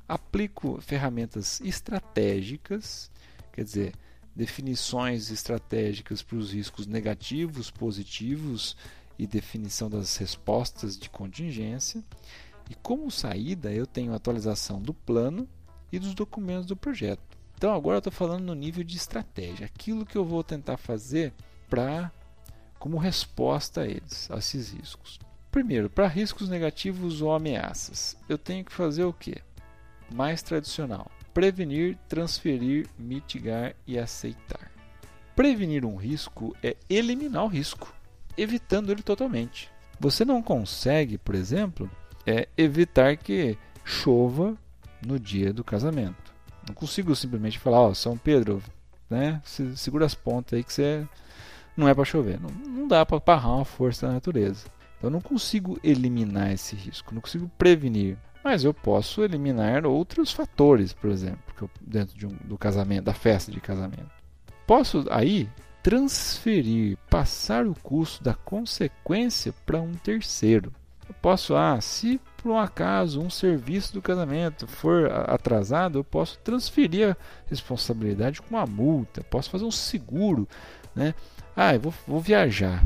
Aplico ferramentas estratégicas, quer dizer, definições estratégicas para os riscos negativos, positivos e definição das respostas de contingência. E como saída, eu tenho a atualização do plano e dos documentos do projeto. Então agora eu estou falando no nível de estratégia, aquilo que eu vou tentar fazer para como resposta a eles, a esses riscos. Primeiro, para riscos negativos ou ameaças, eu tenho que fazer o quê? Mais tradicional: prevenir, transferir, mitigar e aceitar. Prevenir um risco é eliminar o risco, evitando ele totalmente. Você não consegue, por exemplo, é, evitar que chova no dia do casamento. Não consigo simplesmente falar, ó, São Pedro, né, segura as pontas aí que você não é para chover. Não, não dá para parrar uma força da natureza. Então eu não consigo eliminar esse risco, não consigo prevenir. Mas eu posso eliminar outros fatores, por exemplo, que eu, dentro de um, do casamento, da festa de casamento. Posso aí transferir, passar o custo da consequência para um terceiro. Eu posso, ah, se por um acaso um serviço do casamento for atrasado, eu posso transferir a responsabilidade com uma multa, posso fazer um seguro, né? Ah, eu vou, vou viajar.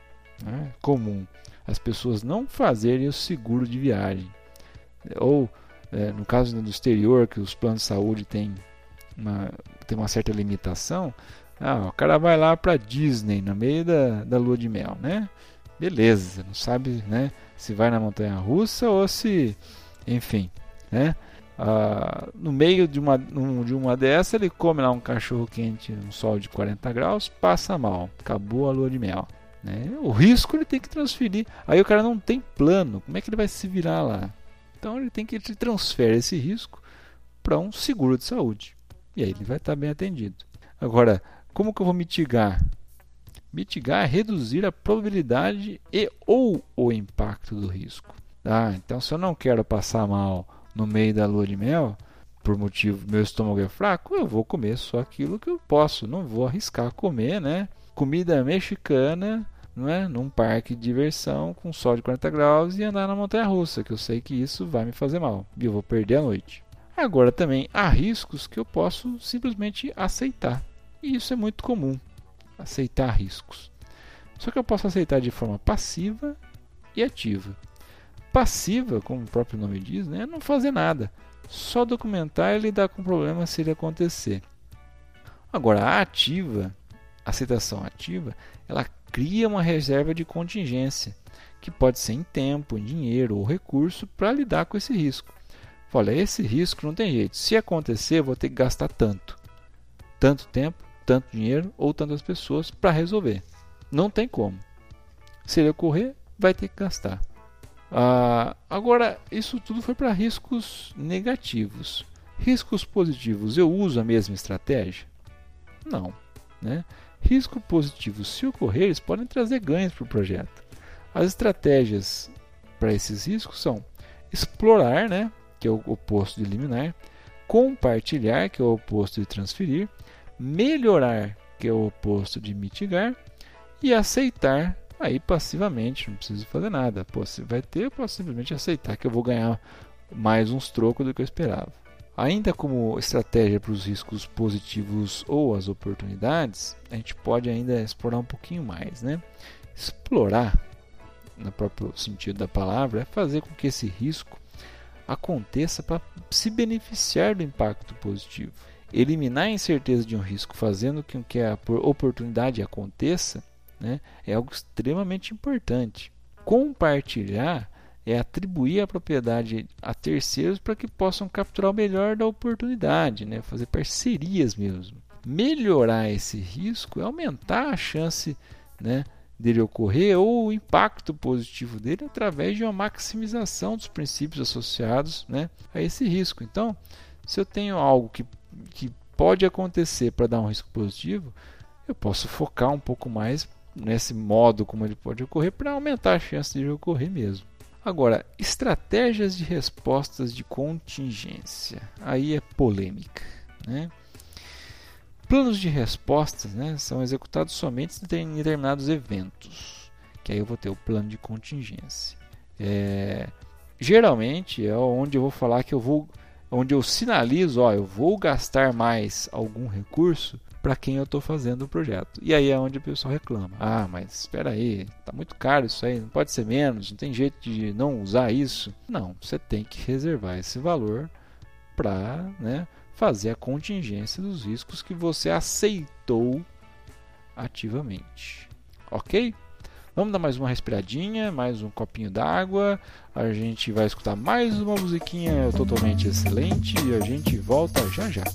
É comum as pessoas não fazerem o seguro de viagem. Ou, é, no caso do exterior, que os planos de saúde têm uma, têm uma certa limitação, ah, o cara vai lá para Disney no meio da, da lua de mel, né? Beleza, não sabe, né, se vai na montanha-russa ou se, enfim, né? Ah, no meio de uma, de uma dessas ele come lá um cachorro quente, um sol de quarenta graus, passa mal, acabou a lua de mel, né? O risco ele tem que transferir. Aí o cara não tem plano, como é que ele vai se virar lá? Então ele tem que ele transfere esse risco para um seguro de saúde e aí ele vai estar bem atendido. Agora, como que eu vou mitigar? Mitigar é reduzir a probabilidade e ou o impacto do risco. Ah, então se eu não quero passar mal no meio da lua de mel, por motivo meu estômago é fraco, eu vou comer só aquilo que eu posso, não vou arriscar comer, né? Comida mexicana, não é? Num parque de diversão com sol de quarenta graus e andar na montanha-russa, que eu sei que isso vai me fazer mal e eu vou perder a noite. Agora também há riscos que eu posso simplesmente aceitar. E isso é muito comum, aceitar riscos. Só que eu posso aceitar de forma passiva e ativa. Passiva, como o próprio nome diz, né, é não fazer nada, só documentar e lidar com o problema se ele acontecer. Agora, a ativa, a aceitação ativa, ela cria uma reserva de contingência, que pode ser em tempo, em dinheiro ou recurso para lidar com esse risco. Olha, esse risco não tem jeito, se acontecer eu vou ter que gastar tanto, tanto tempo, tanto dinheiro ou tantas pessoas para resolver. Não tem como. Se ele ocorrer, vai ter que gastar. Ah, agora, isso tudo foi para riscos negativos. Riscos positivos, eu uso a mesma estratégia? Não, né? Risco positivo, se ocorrer, eles podem trazer ganhos para o projeto. As estratégias para esses riscos são explorar, né, que é o oposto de eliminar, compartilhar, que é o oposto de transferir, melhorar, que é o oposto de mitigar, e aceitar, aí passivamente, não preciso fazer nada. Pô, se vai ter, eu posso simplesmente aceitar que eu vou ganhar mais uns trocos do que eu esperava. Ainda como estratégia para os riscos positivos ou as oportunidades, a gente pode ainda explorar um pouquinho mais, né? Explorar, no próprio sentido da palavra, é fazer com que esse risco aconteça para se beneficiar do impacto positivo. Eliminar a incerteza de um risco fazendo com que a oportunidade aconteça, né, é algo extremamente importante. Compartilhar é atribuir a propriedade a terceiros para que possam capturar o melhor da oportunidade, né, fazer parcerias mesmo. Melhorar esse risco é aumentar a chance, né, dele ocorrer ou o impacto positivo dele através de uma maximização dos princípios associados, né, a esse risco. Então, se eu tenho algo que, que pode acontecer para dar um risco positivo, eu posso focar um pouco mais nesse modo como ele pode ocorrer para aumentar a chance de ocorrer mesmo. Agora, estratégias de respostas de contingência. Aí é polêmica, né? Planos de respostas, né, são executados somente em determinados eventos, que aí eu vou ter o plano de contingência. É, geralmente é onde eu vou falar que eu vou onde eu sinalizo, ó, eu vou gastar mais algum recurso para quem eu estou fazendo o projeto. E aí é onde o pessoal reclama. Ah, mas espera aí, está muito caro isso aí, não pode ser menos, não tem jeito de não usar isso. Não, você tem que reservar esse valor para, né, fazer a contingência dos riscos que você aceitou ativamente. Ok? Vamos dar mais uma respiradinha, mais um copinho d'água. A gente vai escutar mais uma musiquinha totalmente excelente e a gente volta já já.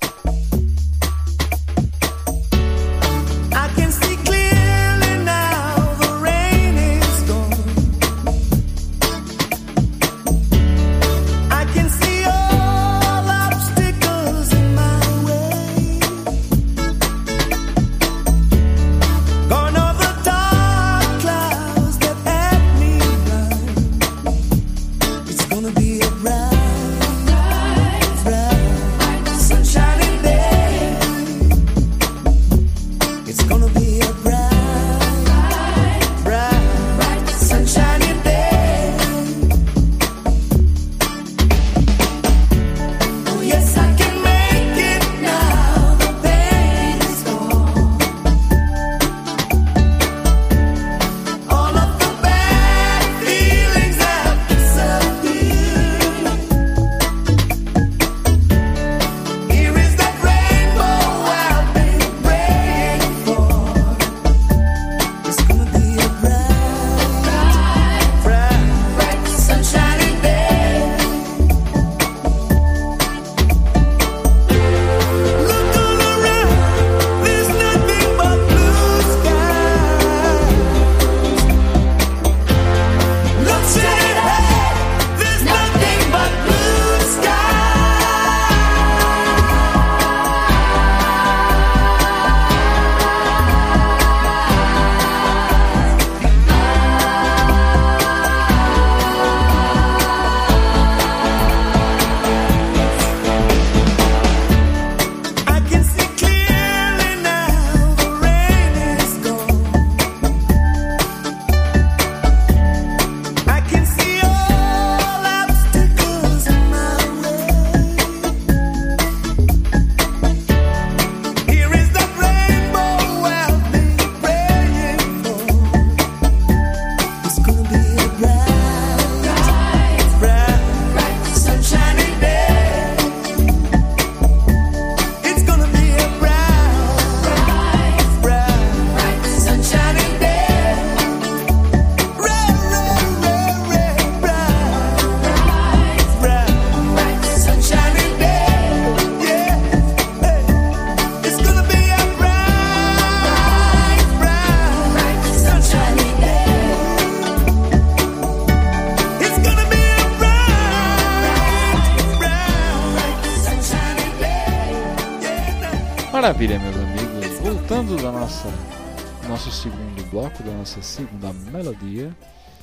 Maravilha, meus amigos. Voltando da nossa nosso segundo bloco, da nossa segunda melodia,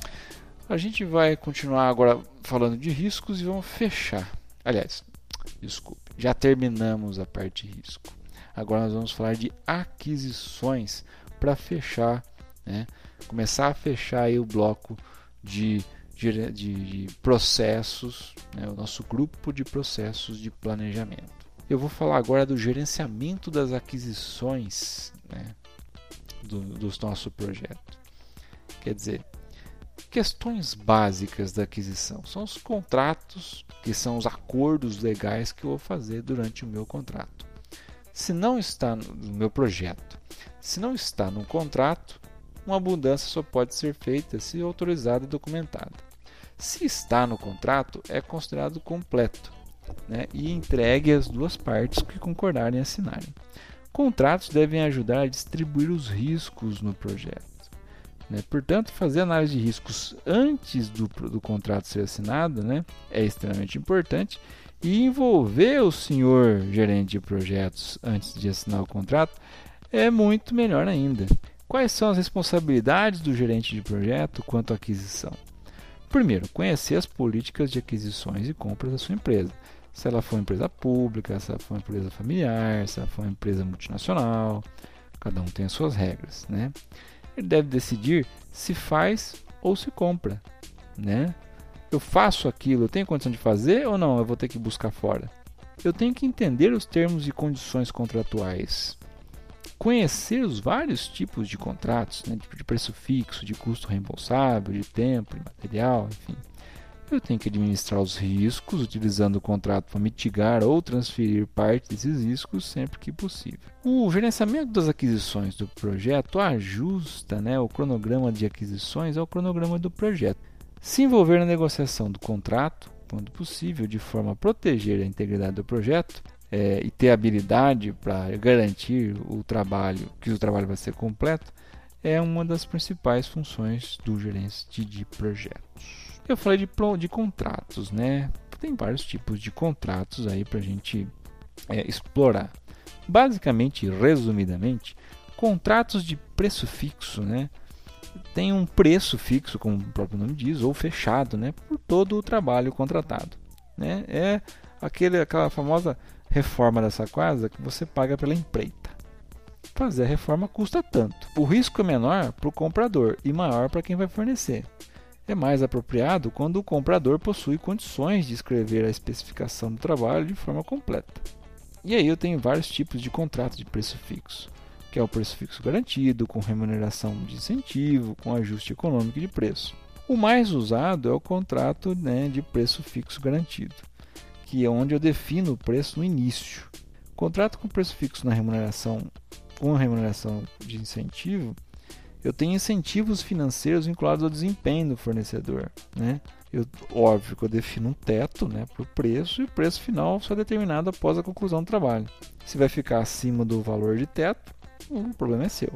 a gente vai continuar agora falando de riscos e vamos fechar. Aliás, desculpe, já terminamos a parte de risco. Agora nós vamos falar de aquisições para fechar, né? Começar a fechar aí o bloco de, de, de processos, né? O nosso grupo de processos de planejamento. Eu vou falar agora do gerenciamento das aquisições, né, do, do nosso projeto. Quer dizer, questões básicas da aquisição são os contratos, que são os acordos legais que eu vou fazer durante o meu contrato. Se não está no meu projeto, se não está no contrato, uma mudança só pode ser feita se autorizada e documentada. Se está no contrato, é considerado completo, né, e entregue às duas partes que concordarem e assinarem. Contratos devem ajudar a distribuir os riscos no projeto, né? Portanto, fazer análise de riscos antes do, do contrato ser assinado, né, é extremamente importante, e envolver o senhor gerente de projetos antes de assinar o contrato é muito melhor ainda. Quais são as responsabilidades do gerente de projeto quanto à aquisição? Primeiro, conhecer as políticas de aquisições e compras da sua empresa. Se ela for uma empresa pública, se ela for uma empresa familiar, se ela for uma empresa multinacional, cada um tem as suas regras, né? Ele deve decidir se faz ou se compra, né? Eu faço aquilo, eu tenho condição de fazer ou não? Eu vou ter que buscar fora. Eu tenho que entender os termos e condições contratuais. Conhecer os vários tipos de contratos, né, de preço fixo, de custo reembolsável, de tempo, de material, enfim. Eu tenho que administrar os riscos, utilizando o contrato para mitigar ou transferir parte desses riscos sempre que possível. O gerenciamento das aquisições do projeto ajusta, né, o cronograma de aquisições ao cronograma do projeto. Se envolver na negociação do contrato, quando possível, de forma a proteger a integridade do projeto é, e ter habilidade para garantir o trabalho, que o trabalho vai ser completo, é uma das principais funções do gerente de projetos. Eu falei de, de contratos, né? Tem vários tipos de contratos aí para a gente é, explorar. Basicamente, resumidamente, contratos de preço fixo, né? Tem um preço fixo, como o próprio nome diz, ou fechado, né? Por todo o trabalho contratado, né? É aquele, aquela famosa reforma dessa casa que você paga pela empreita. Fazer a reforma custa tanto. O risco é menor para o comprador e maior para quem vai fornecer. É mais apropriado quando o comprador possui condições de escrever a especificação do trabalho de forma completa. E aí eu tenho vários tipos de contrato de preço fixo, que é o preço fixo garantido, com remuneração de incentivo, com ajuste econômico de preço. O mais usado é o contrato, né, de preço fixo garantido, que é onde eu defino o preço no início. Contrato com preço fixo na remuneração, com remuneração de incentivo, eu tenho incentivos financeiros vinculados ao desempenho do fornecedor, né? Eu, óbvio que eu defino um teto, né, para o preço, e o preço final só é determinado após a conclusão do trabalho. Se vai ficar acima do valor de teto, o problema é seu.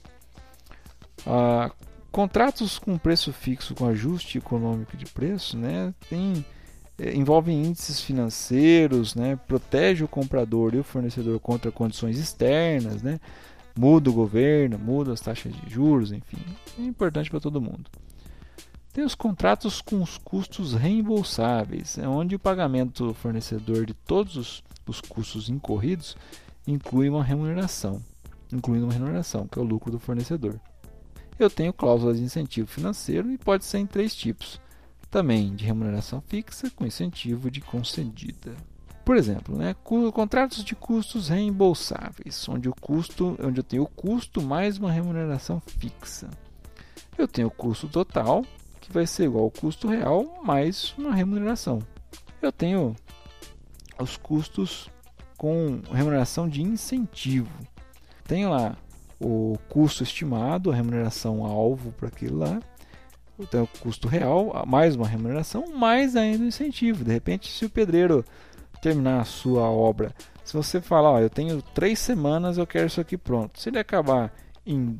Ah, contratos com preço fixo com ajuste econômico de preço, né, tem, é, envolvem índices financeiros, né, protege o comprador e o fornecedor contra condições externas, né, muda o governo, muda as taxas de juros, enfim, é importante para todo mundo. Tem os contratos com os custos reembolsáveis, é onde o pagamento do fornecedor de todos os, os custos incorridos inclui uma remuneração, incluindo uma remuneração, que é o lucro do fornecedor. Eu tenho cláusulas de incentivo financeiro e pode ser em três tipos, também de remuneração fixa com incentivo de concedida. Por exemplo, né, contratos de custos reembolsáveis, onde, o custo, onde eu tenho o custo mais uma remuneração fixa. Eu tenho o custo total, que vai ser igual ao custo real mais uma remuneração. Eu tenho os custos com remuneração de incentivo. Tenho lá o custo estimado, a remuneração alvo para aquilo lá. Eu tenho o custo real, mais uma remuneração, mais ainda o incentivo. De repente, se o pedreiro terminar a sua obra, se você falar, ó, eu tenho três semanas, eu quero isso aqui pronto. Se ele acabar em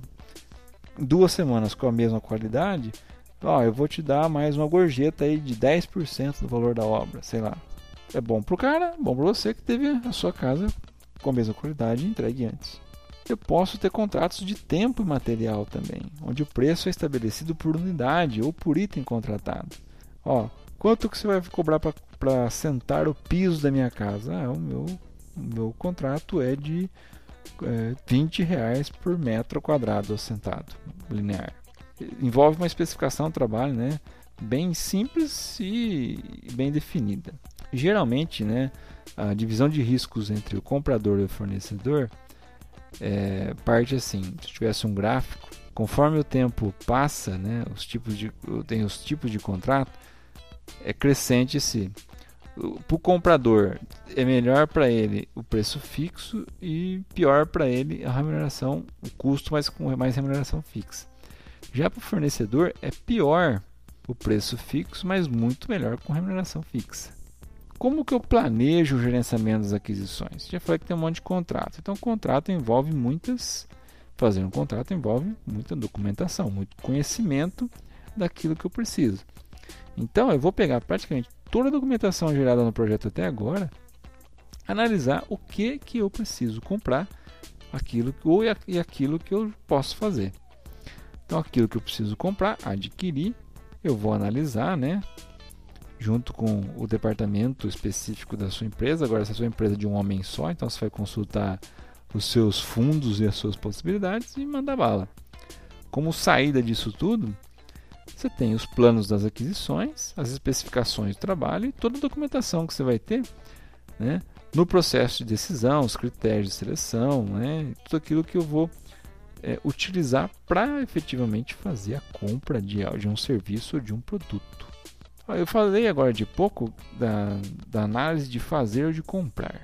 duas semanas com a mesma qualidade, ó, eu vou te dar mais uma gorjeta aí de dez por cento do valor da obra, sei lá. É bom pro cara, bom para você que teve a sua casa com a mesma qualidade entregue antes. Eu posso ter contratos de tempo e material também, onde o preço é estabelecido por unidade ou por item contratado. Ó, quanto que você vai cobrar para assentar o piso da minha casa? Ah, o meu, o meu contrato é de é, vinte reais por metro quadrado assentado, linear. Envolve uma especificação do trabalho, né, bem simples e bem definida. Geralmente, né, a divisão de riscos entre o comprador e o fornecedor é, parte assim, se tivesse um gráfico, conforme o tempo passa, né, os tipos de, tem os tipos de contrato, é crescente esse. Para o comprador é melhor para ele o preço fixo e pior para ele a remuneração, o custo, mas com mais remuneração fixa. Já para o fornecedor é pior o preço fixo, mas muito melhor com remuneração fixa. Como que eu planejo o gerenciamento das aquisições? Já falei que tem um monte de contrato. Então, o contrato envolve muitas... Fazer um contrato envolve muita documentação, muito conhecimento daquilo que eu preciso. Então, eu vou pegar praticamente toda a documentação gerada no projeto até agora, analisar o que, que eu preciso comprar, aquilo ou e aquilo que eu posso fazer. Então, aquilo que eu preciso comprar, adquirir, eu vou analisar, né, junto com o departamento específico da sua empresa. Agora, se a sua empresa é de um homem só, então você vai consultar os seus fundos e as suas possibilidades e mandar bala. Como saída disso tudo, Você tem os planos das aquisições, as especificações do trabalho e toda a documentação que você vai ter, né, no processo de decisão, os critérios de seleção, né, tudo aquilo que eu vou é, utilizar para efetivamente fazer a compra de, de um serviço ou de um produto. Eu falei agora de pouco da, da análise de fazer ou de comprar.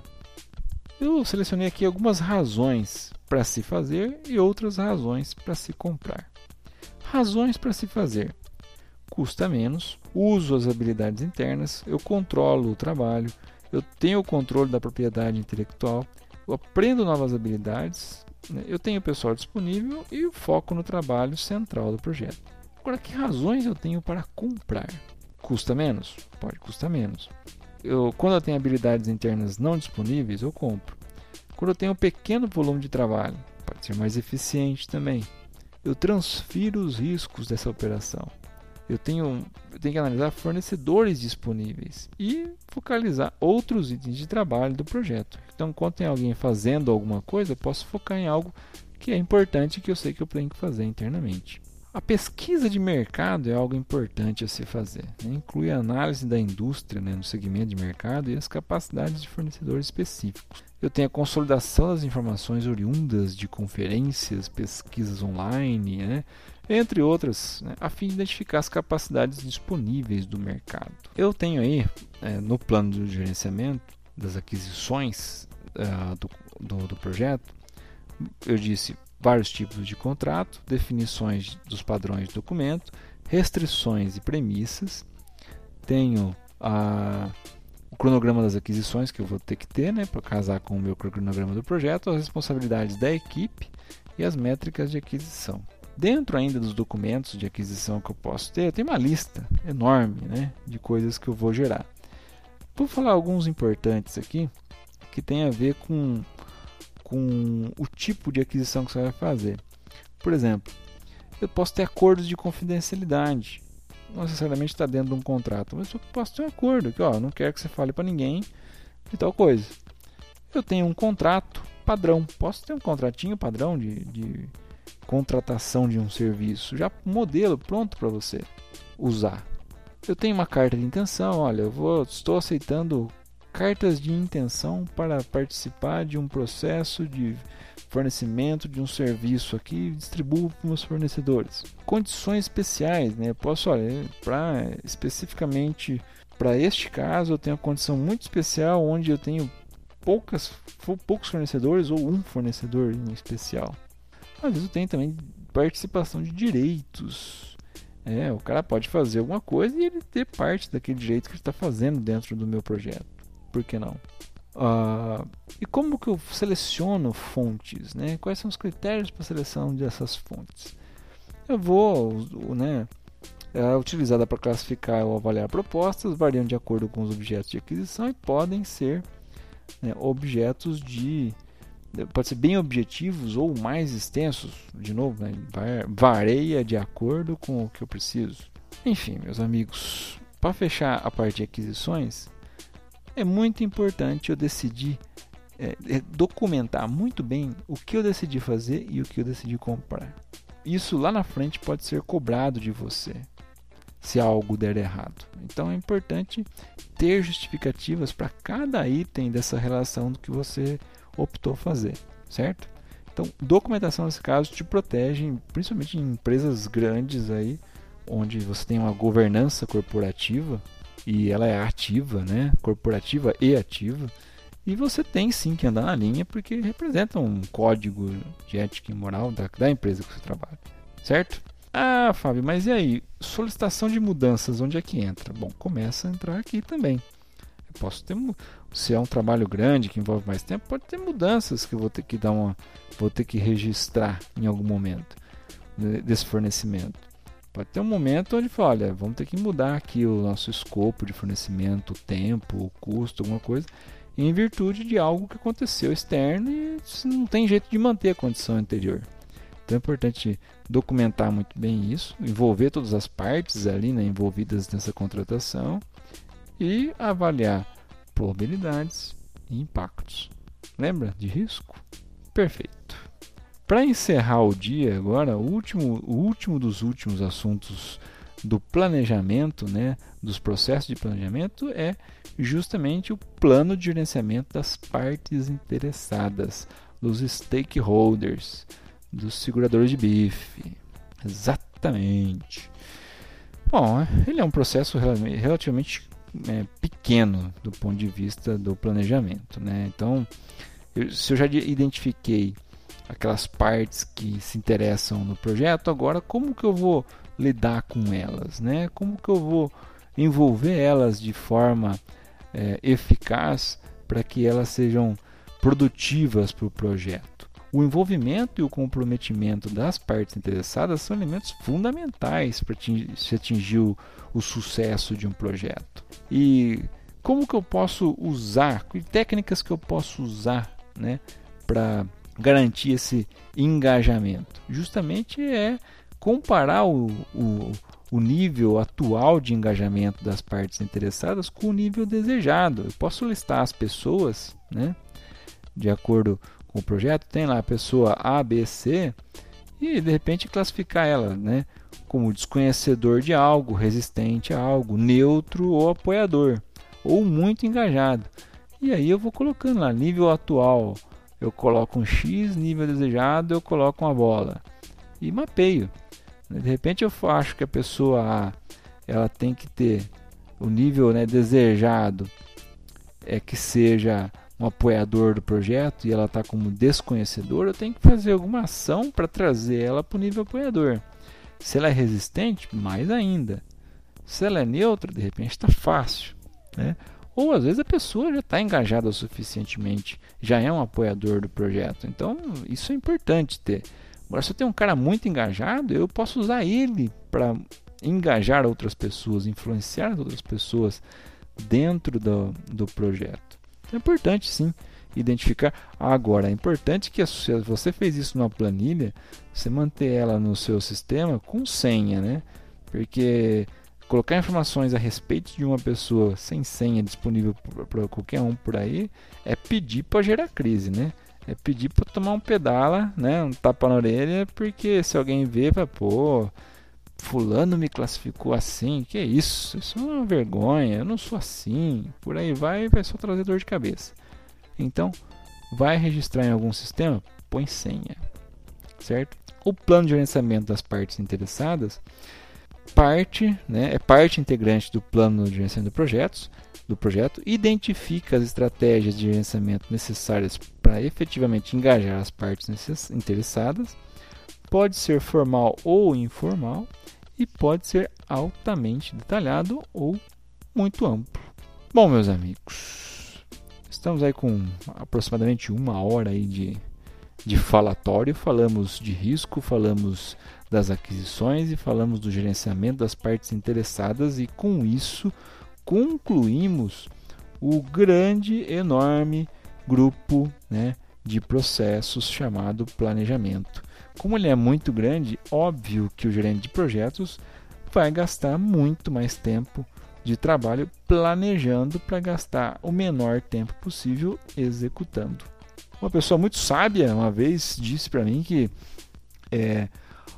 Eu selecionei aqui algumas razões para se fazer e outras razões para se comprar. Razões para se fazer: custa menos, uso as habilidades internas, eu controlo o trabalho, eu tenho o controle da propriedade intelectual, eu aprendo novas habilidades, né? Eu tenho pessoal disponível e o foco no trabalho central do projeto. Agora, que razões eu tenho para comprar? Custa menos? Pode custar menos. Eu, quando eu tenho habilidades internas não disponíveis, eu compro. Quando eu tenho um pequeno volume de trabalho, pode ser mais eficiente também. Eu transfiro os riscos dessa operação. Eu tenho, eu tenho que analisar fornecedores disponíveis e focalizar outros itens de trabalho do projeto. Então, quando tem alguém fazendo alguma coisa, eu posso focar em algo que é importante e que eu sei que eu tenho que fazer internamente. A pesquisa de mercado é algo importante a se fazer, né? Inclui a análise da indústria, né, no segmento de mercado e as capacidades de fornecedores específicos. Eu tenho a consolidação das informações oriundas de conferências, pesquisas online, né, entre outras, né, a fim de identificar as capacidades disponíveis do mercado. Eu tenho aí, é, no plano de gerenciamento das aquisições uh, do, do, do projeto, eu disse vários tipos de contrato, definições dos padrões de documento, restrições e premissas. Tenho a, o cronograma das aquisições que eu vou ter que ter, né, para casar com o meu cronograma do projeto, as responsabilidades da equipe e as métricas de aquisição. Dentro ainda dos documentos de aquisição que eu posso ter, eu tenho uma lista enorme, né, de coisas que eu vou gerar. Vou falar alguns importantes aqui que tem a ver com com o tipo de aquisição que você vai fazer. Por exemplo, eu posso ter acordos de confidencialidade. Não necessariamente está dentro de um contrato, mas eu posso ter um acordo que, ó, eu não quero que você fale para ninguém de tal coisa. Eu tenho um contrato padrão. Posso ter um contratinho padrão de, de contratação de um serviço, já modelo pronto para você usar. Eu tenho uma carta de intenção. Olha, eu vou, estou aceitando cartas de intenção para participar de um processo de fornecimento de um serviço aqui, distribuo para meus fornecedores. Condições especiais, né? Posso, olha, para especificamente para este caso, eu tenho uma condição muito especial onde eu tenho poucas, poucos fornecedores ou um fornecedor em especial. Às vezes eu tenho também participação de direitos. É, o cara pode fazer alguma coisa e ele ter parte daquele direito que ele está fazendo dentro do meu projeto. Por que não? Uh, e como que eu seleciono fontes, né? Quais são os critérios para a seleção dessas fontes? Eu vou, né, é utilizada para classificar ou avaliar propostas, variam de acordo com os objetos de aquisição e podem ser, né, objetos de... pode ser bem objetivos ou mais extensos, de novo, né, varia de acordo com o que eu preciso. Enfim, meus amigos, para fechar a parte de aquisições, é muito importante eu decidir, é, documentar muito bem o que eu decidi fazer e o que eu decidi comprar. Isso lá na frente pode ser cobrado de você, se algo der errado. Então é importante ter justificativas para cada item dessa relação do que você optou fazer, certo? Então, documentação nesse caso te protege, principalmente em empresas grandes aí, onde você tem uma governança corporativa, e ela é ativa, né? Corporativa e ativa, e você tem sim que andar na linha porque representa um código de ética e moral da, da empresa que você trabalha, certo? Ah, Fábio, mas e aí? Solicitação de mudanças, onde é que entra? Bom, começa a entrar aqui também. Eu posso ter, se é um trabalho grande que envolve mais tempo, pode ter mudanças que eu vou ter que dar uma, vou ter que registrar em algum momento desse fornecimento. Pode ter um momento onde fala, olha, vamos ter que mudar aqui o nosso escopo de fornecimento, o tempo, o custo, alguma coisa, em virtude de algo que aconteceu externo e não tem jeito de manter a condição anterior. Então é importante documentar muito bem isso, envolver todas as partes ali, né, envolvidas nessa contratação e avaliar probabilidades e impactos. Lembra de risco? Perfeito. Para encerrar o dia agora, o último, o último dos últimos assuntos do planejamento, né, dos processos de planejamento, é justamente o plano de gerenciamento das partes interessadas, dos stakeholders, dos seguradores de bife. Exatamente. Bom, ele é um processo relativamente é, pequeno do ponto de vista do planejamento, né? Então, eu, se eu já identifiquei aquelas partes que se interessam no projeto, agora como que eu vou lidar com elas, né? Como que eu vou envolver elas de forma é, eficaz para que elas sejam produtivas para o projeto? O envolvimento e o comprometimento das partes interessadas são elementos fundamentais para se atingir o, o sucesso de um projeto. E como que eu posso usar, que técnicas que eu posso usar, né, para garantir esse engajamento? Justamente é comparar o, o, o nível atual de engajamento das partes interessadas com o nível desejado. Eu posso listar as pessoas, né, de acordo com o projeto, tem lá a pessoa A, B, C, e de repente classificar ela, né, como desconhecedor de algo, resistente a algo, neutro ou apoiador, ou muito engajado. E aí eu vou colocando lá, nível atual, eu coloco um X, nível desejado, eu coloco uma bola. E mapeio. De repente eu acho que a pessoa A, ela tem que ter o nível, né, desejado, é que seja um apoiador do projeto, e ela está como desconhecedor, eu tenho que fazer alguma ação para trazer ela para o nível apoiador. Se ela é resistente, mais ainda. Se ela é neutra, de repente está fácil, né? Ou às vezes a pessoa já está engajada o suficientemente, já é um apoiador do projeto. Então isso é importante ter. Agora, se eu tenho um cara muito engajado, eu posso usar ele para engajar outras pessoas, influenciar outras pessoas dentro do, do projeto. É importante, sim, identificar. Agora, é importante que se você fez isso numa planilha, você manter ela no seu sistema com senha, né? Porque colocar informações a respeito de uma pessoa sem senha disponível para qualquer um por aí é pedir para gerar crise, né? É pedir para tomar um pedala, né? Um tapa na orelha, porque se alguém vê, vai, pô, fulano me classificou assim, que isso? Isso é uma vergonha, eu não sou assim. Por aí vai, vai só trazer dor de cabeça. Então, vai registrar em algum sistema? Põe senha, certo? O plano de gerenciamento das partes interessadas parte, né, é parte integrante do plano de gerenciamento de projetos, do projeto, identifica as estratégias de gerenciamento necessárias para efetivamente engajar as partes interessadas, pode ser formal ou informal e pode ser altamente detalhado ou muito amplo. Bom, meus amigos, estamos aí com aproximadamente uma hora aí de, de falatório. Falamos de risco, falamos das aquisições e falamos do gerenciamento das partes interessadas, e com isso concluímos o grande, enorme grupo, né, de processos chamado planejamento. Como ele é muito grande, óbvio que o gerente de projetos vai gastar muito mais tempo de trabalho planejando para gastar o menor tempo possível executando. Uma pessoa muito sábia uma vez disse para mim que, é,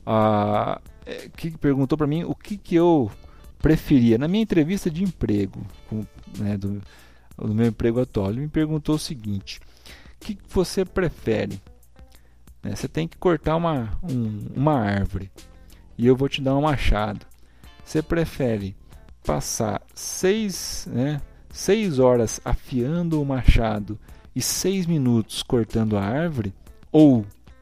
a, é, que perguntou para mim o que, que eu preferia. Na minha entrevista de emprego, com, né, do, do meu emprego atual, ele me perguntou o seguinte: o que, que você prefere? Né, você tem que cortar uma, um, uma árvore e eu vou te dar um machado. Você prefere passar seis, né, seis horas afiando o machado e seis minutos cortando a árvore, ou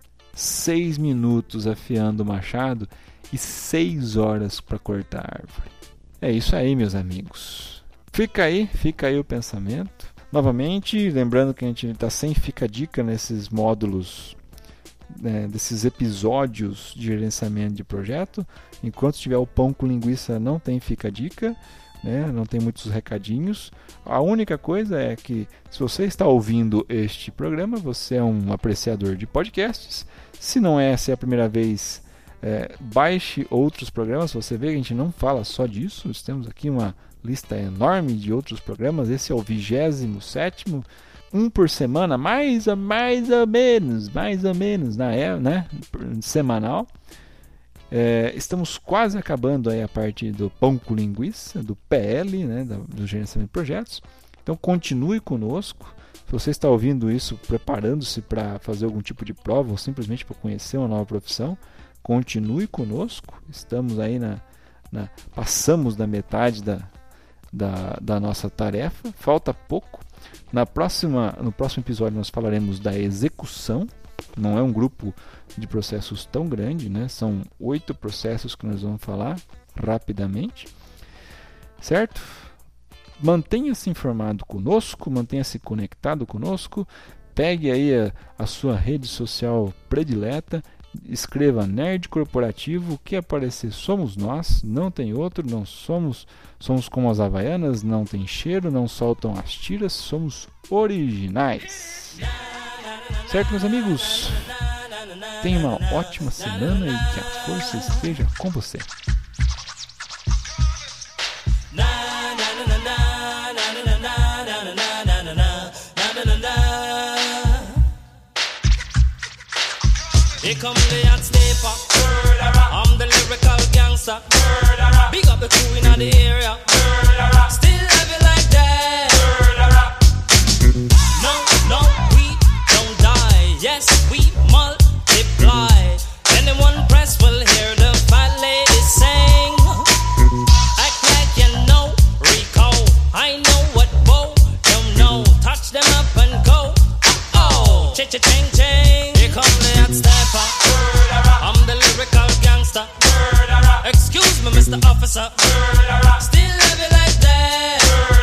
seis minutos afiando o machado e seis horas para cortar a árvore? É isso aí, meus amigos. Fica aí, fica aí o pensamento. Novamente, lembrando que a gente está sem fica dica nesses módulos, né, desses episódios de gerenciamento de projeto. Enquanto tiver o pão com linguiça, não tem fica dica, né, não tem muitos recadinhos. A única coisa é que, se você está ouvindo este programa, você é um apreciador de podcasts. Se não é, se é a primeira vez, é, baixe outros programas. Você vê que a gente não fala só disso. Nós temos aqui uma lista enorme de outros programas. Esse é o vigésimo sétimo, um por semana, mais ou, mais ou menos, mais ou menos, na é, né, semanal. É, estamos quase acabando aí a parte do pão com linguiça, do P L, né, do gerenciamento de projetos. Então continue conosco. Se você está ouvindo isso preparando-se para fazer algum tipo de prova ou simplesmente para conhecer uma nova profissão, continue conosco. Estamos aí na, na passamos da metade da, da, da nossa tarefa, falta pouco. Na próxima, no próximo episódio nós falaremos da execução. Não é um grupo de processos tão grande, né? São oito processos que nós vamos falar rapidamente, certo? Mantenha-se informado conosco, mantenha-se conectado conosco, pegue aí a, a sua rede social predileta, escreva Nerd Corporativo, o que aparecer somos nós, não tem outro, não somos, somos como as Havaianas, não tem cheiro, não soltam as tiras, somos originais. Certo, meus amigos? Tenha uma ótima semana e que a força esteja com você. Here come the hot stepper. I'm the lyrical gangster. Big up the crew in the area. Still love it like that. No, no, we don't die. Yes, we multiply. Anyone press will hear the fat lady sing. Act like you know Rico. I know what Bo don't know. Touch them up and go. Oh, cha-cha-ching, ching. Here come the hot stepper. I'm the lyrical gangster. Excuse me, Mister Officer. Still love it like that.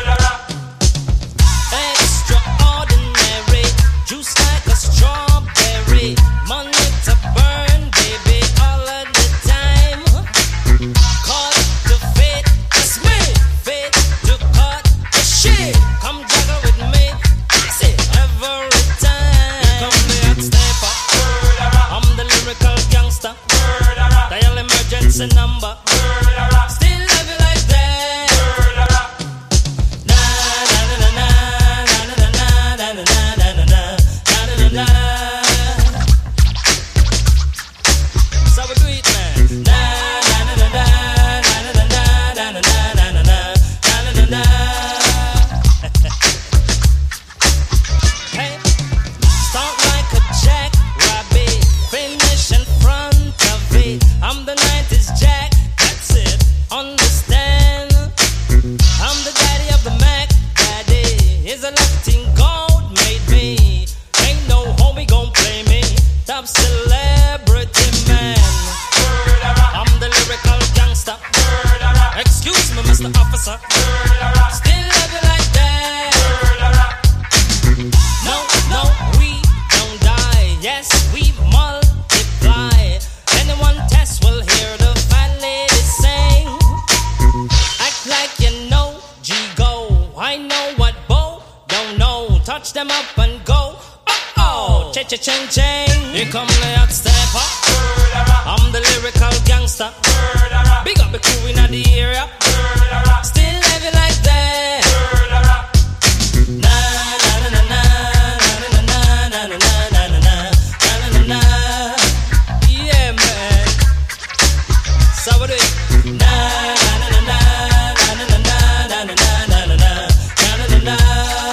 Extraordinary. Juice like a strawberry. Money to burn, baby, all of the time. Cut the fit, that's me. Fit to cut the shit. Come juggle with me. That's it, every time. Here come the hot stepper. I'm the lyrical gangster. Dial emergency number. Still love it like that. Na na na na na na na na na na na na na na. So we do it, man. Na na na na na na na na na na na na na na. Hey, start like a jackrabbit, finish in front of it. I'm the nineties Jack, that's it. Understand? I'm the daddy of the Mac. Daddy is a Latin gold made me. Ain't no homie gon' play me. Top celebrity man. I'm the lyrical gangster. Excuse me, Mister Officer. Still love you like that. No, no, we don't die. Yes, we multiply. Anyone test will hear the fat lady sing. Act like you know G-Go. I know what Bo don't know. Touch them up and go. Oh, cha-cha-ching-ching. Here come the hot stepper. I'm the lyrical gangster. Big up the crew in the area. Still love it like that. Na na na na na na na na na na na na na na. Yeah, man. So we do it. Na na na na na na na na na na na na na na.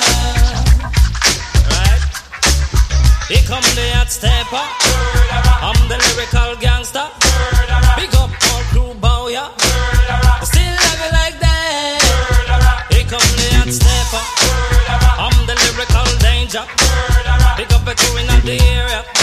Right. Here come the hot stepper. I'm the lyrical gangster. Big up all crew bow ya. Still love it like that. Here come the hot stepper. I'm the lyrical danger. Big up the crew in the area.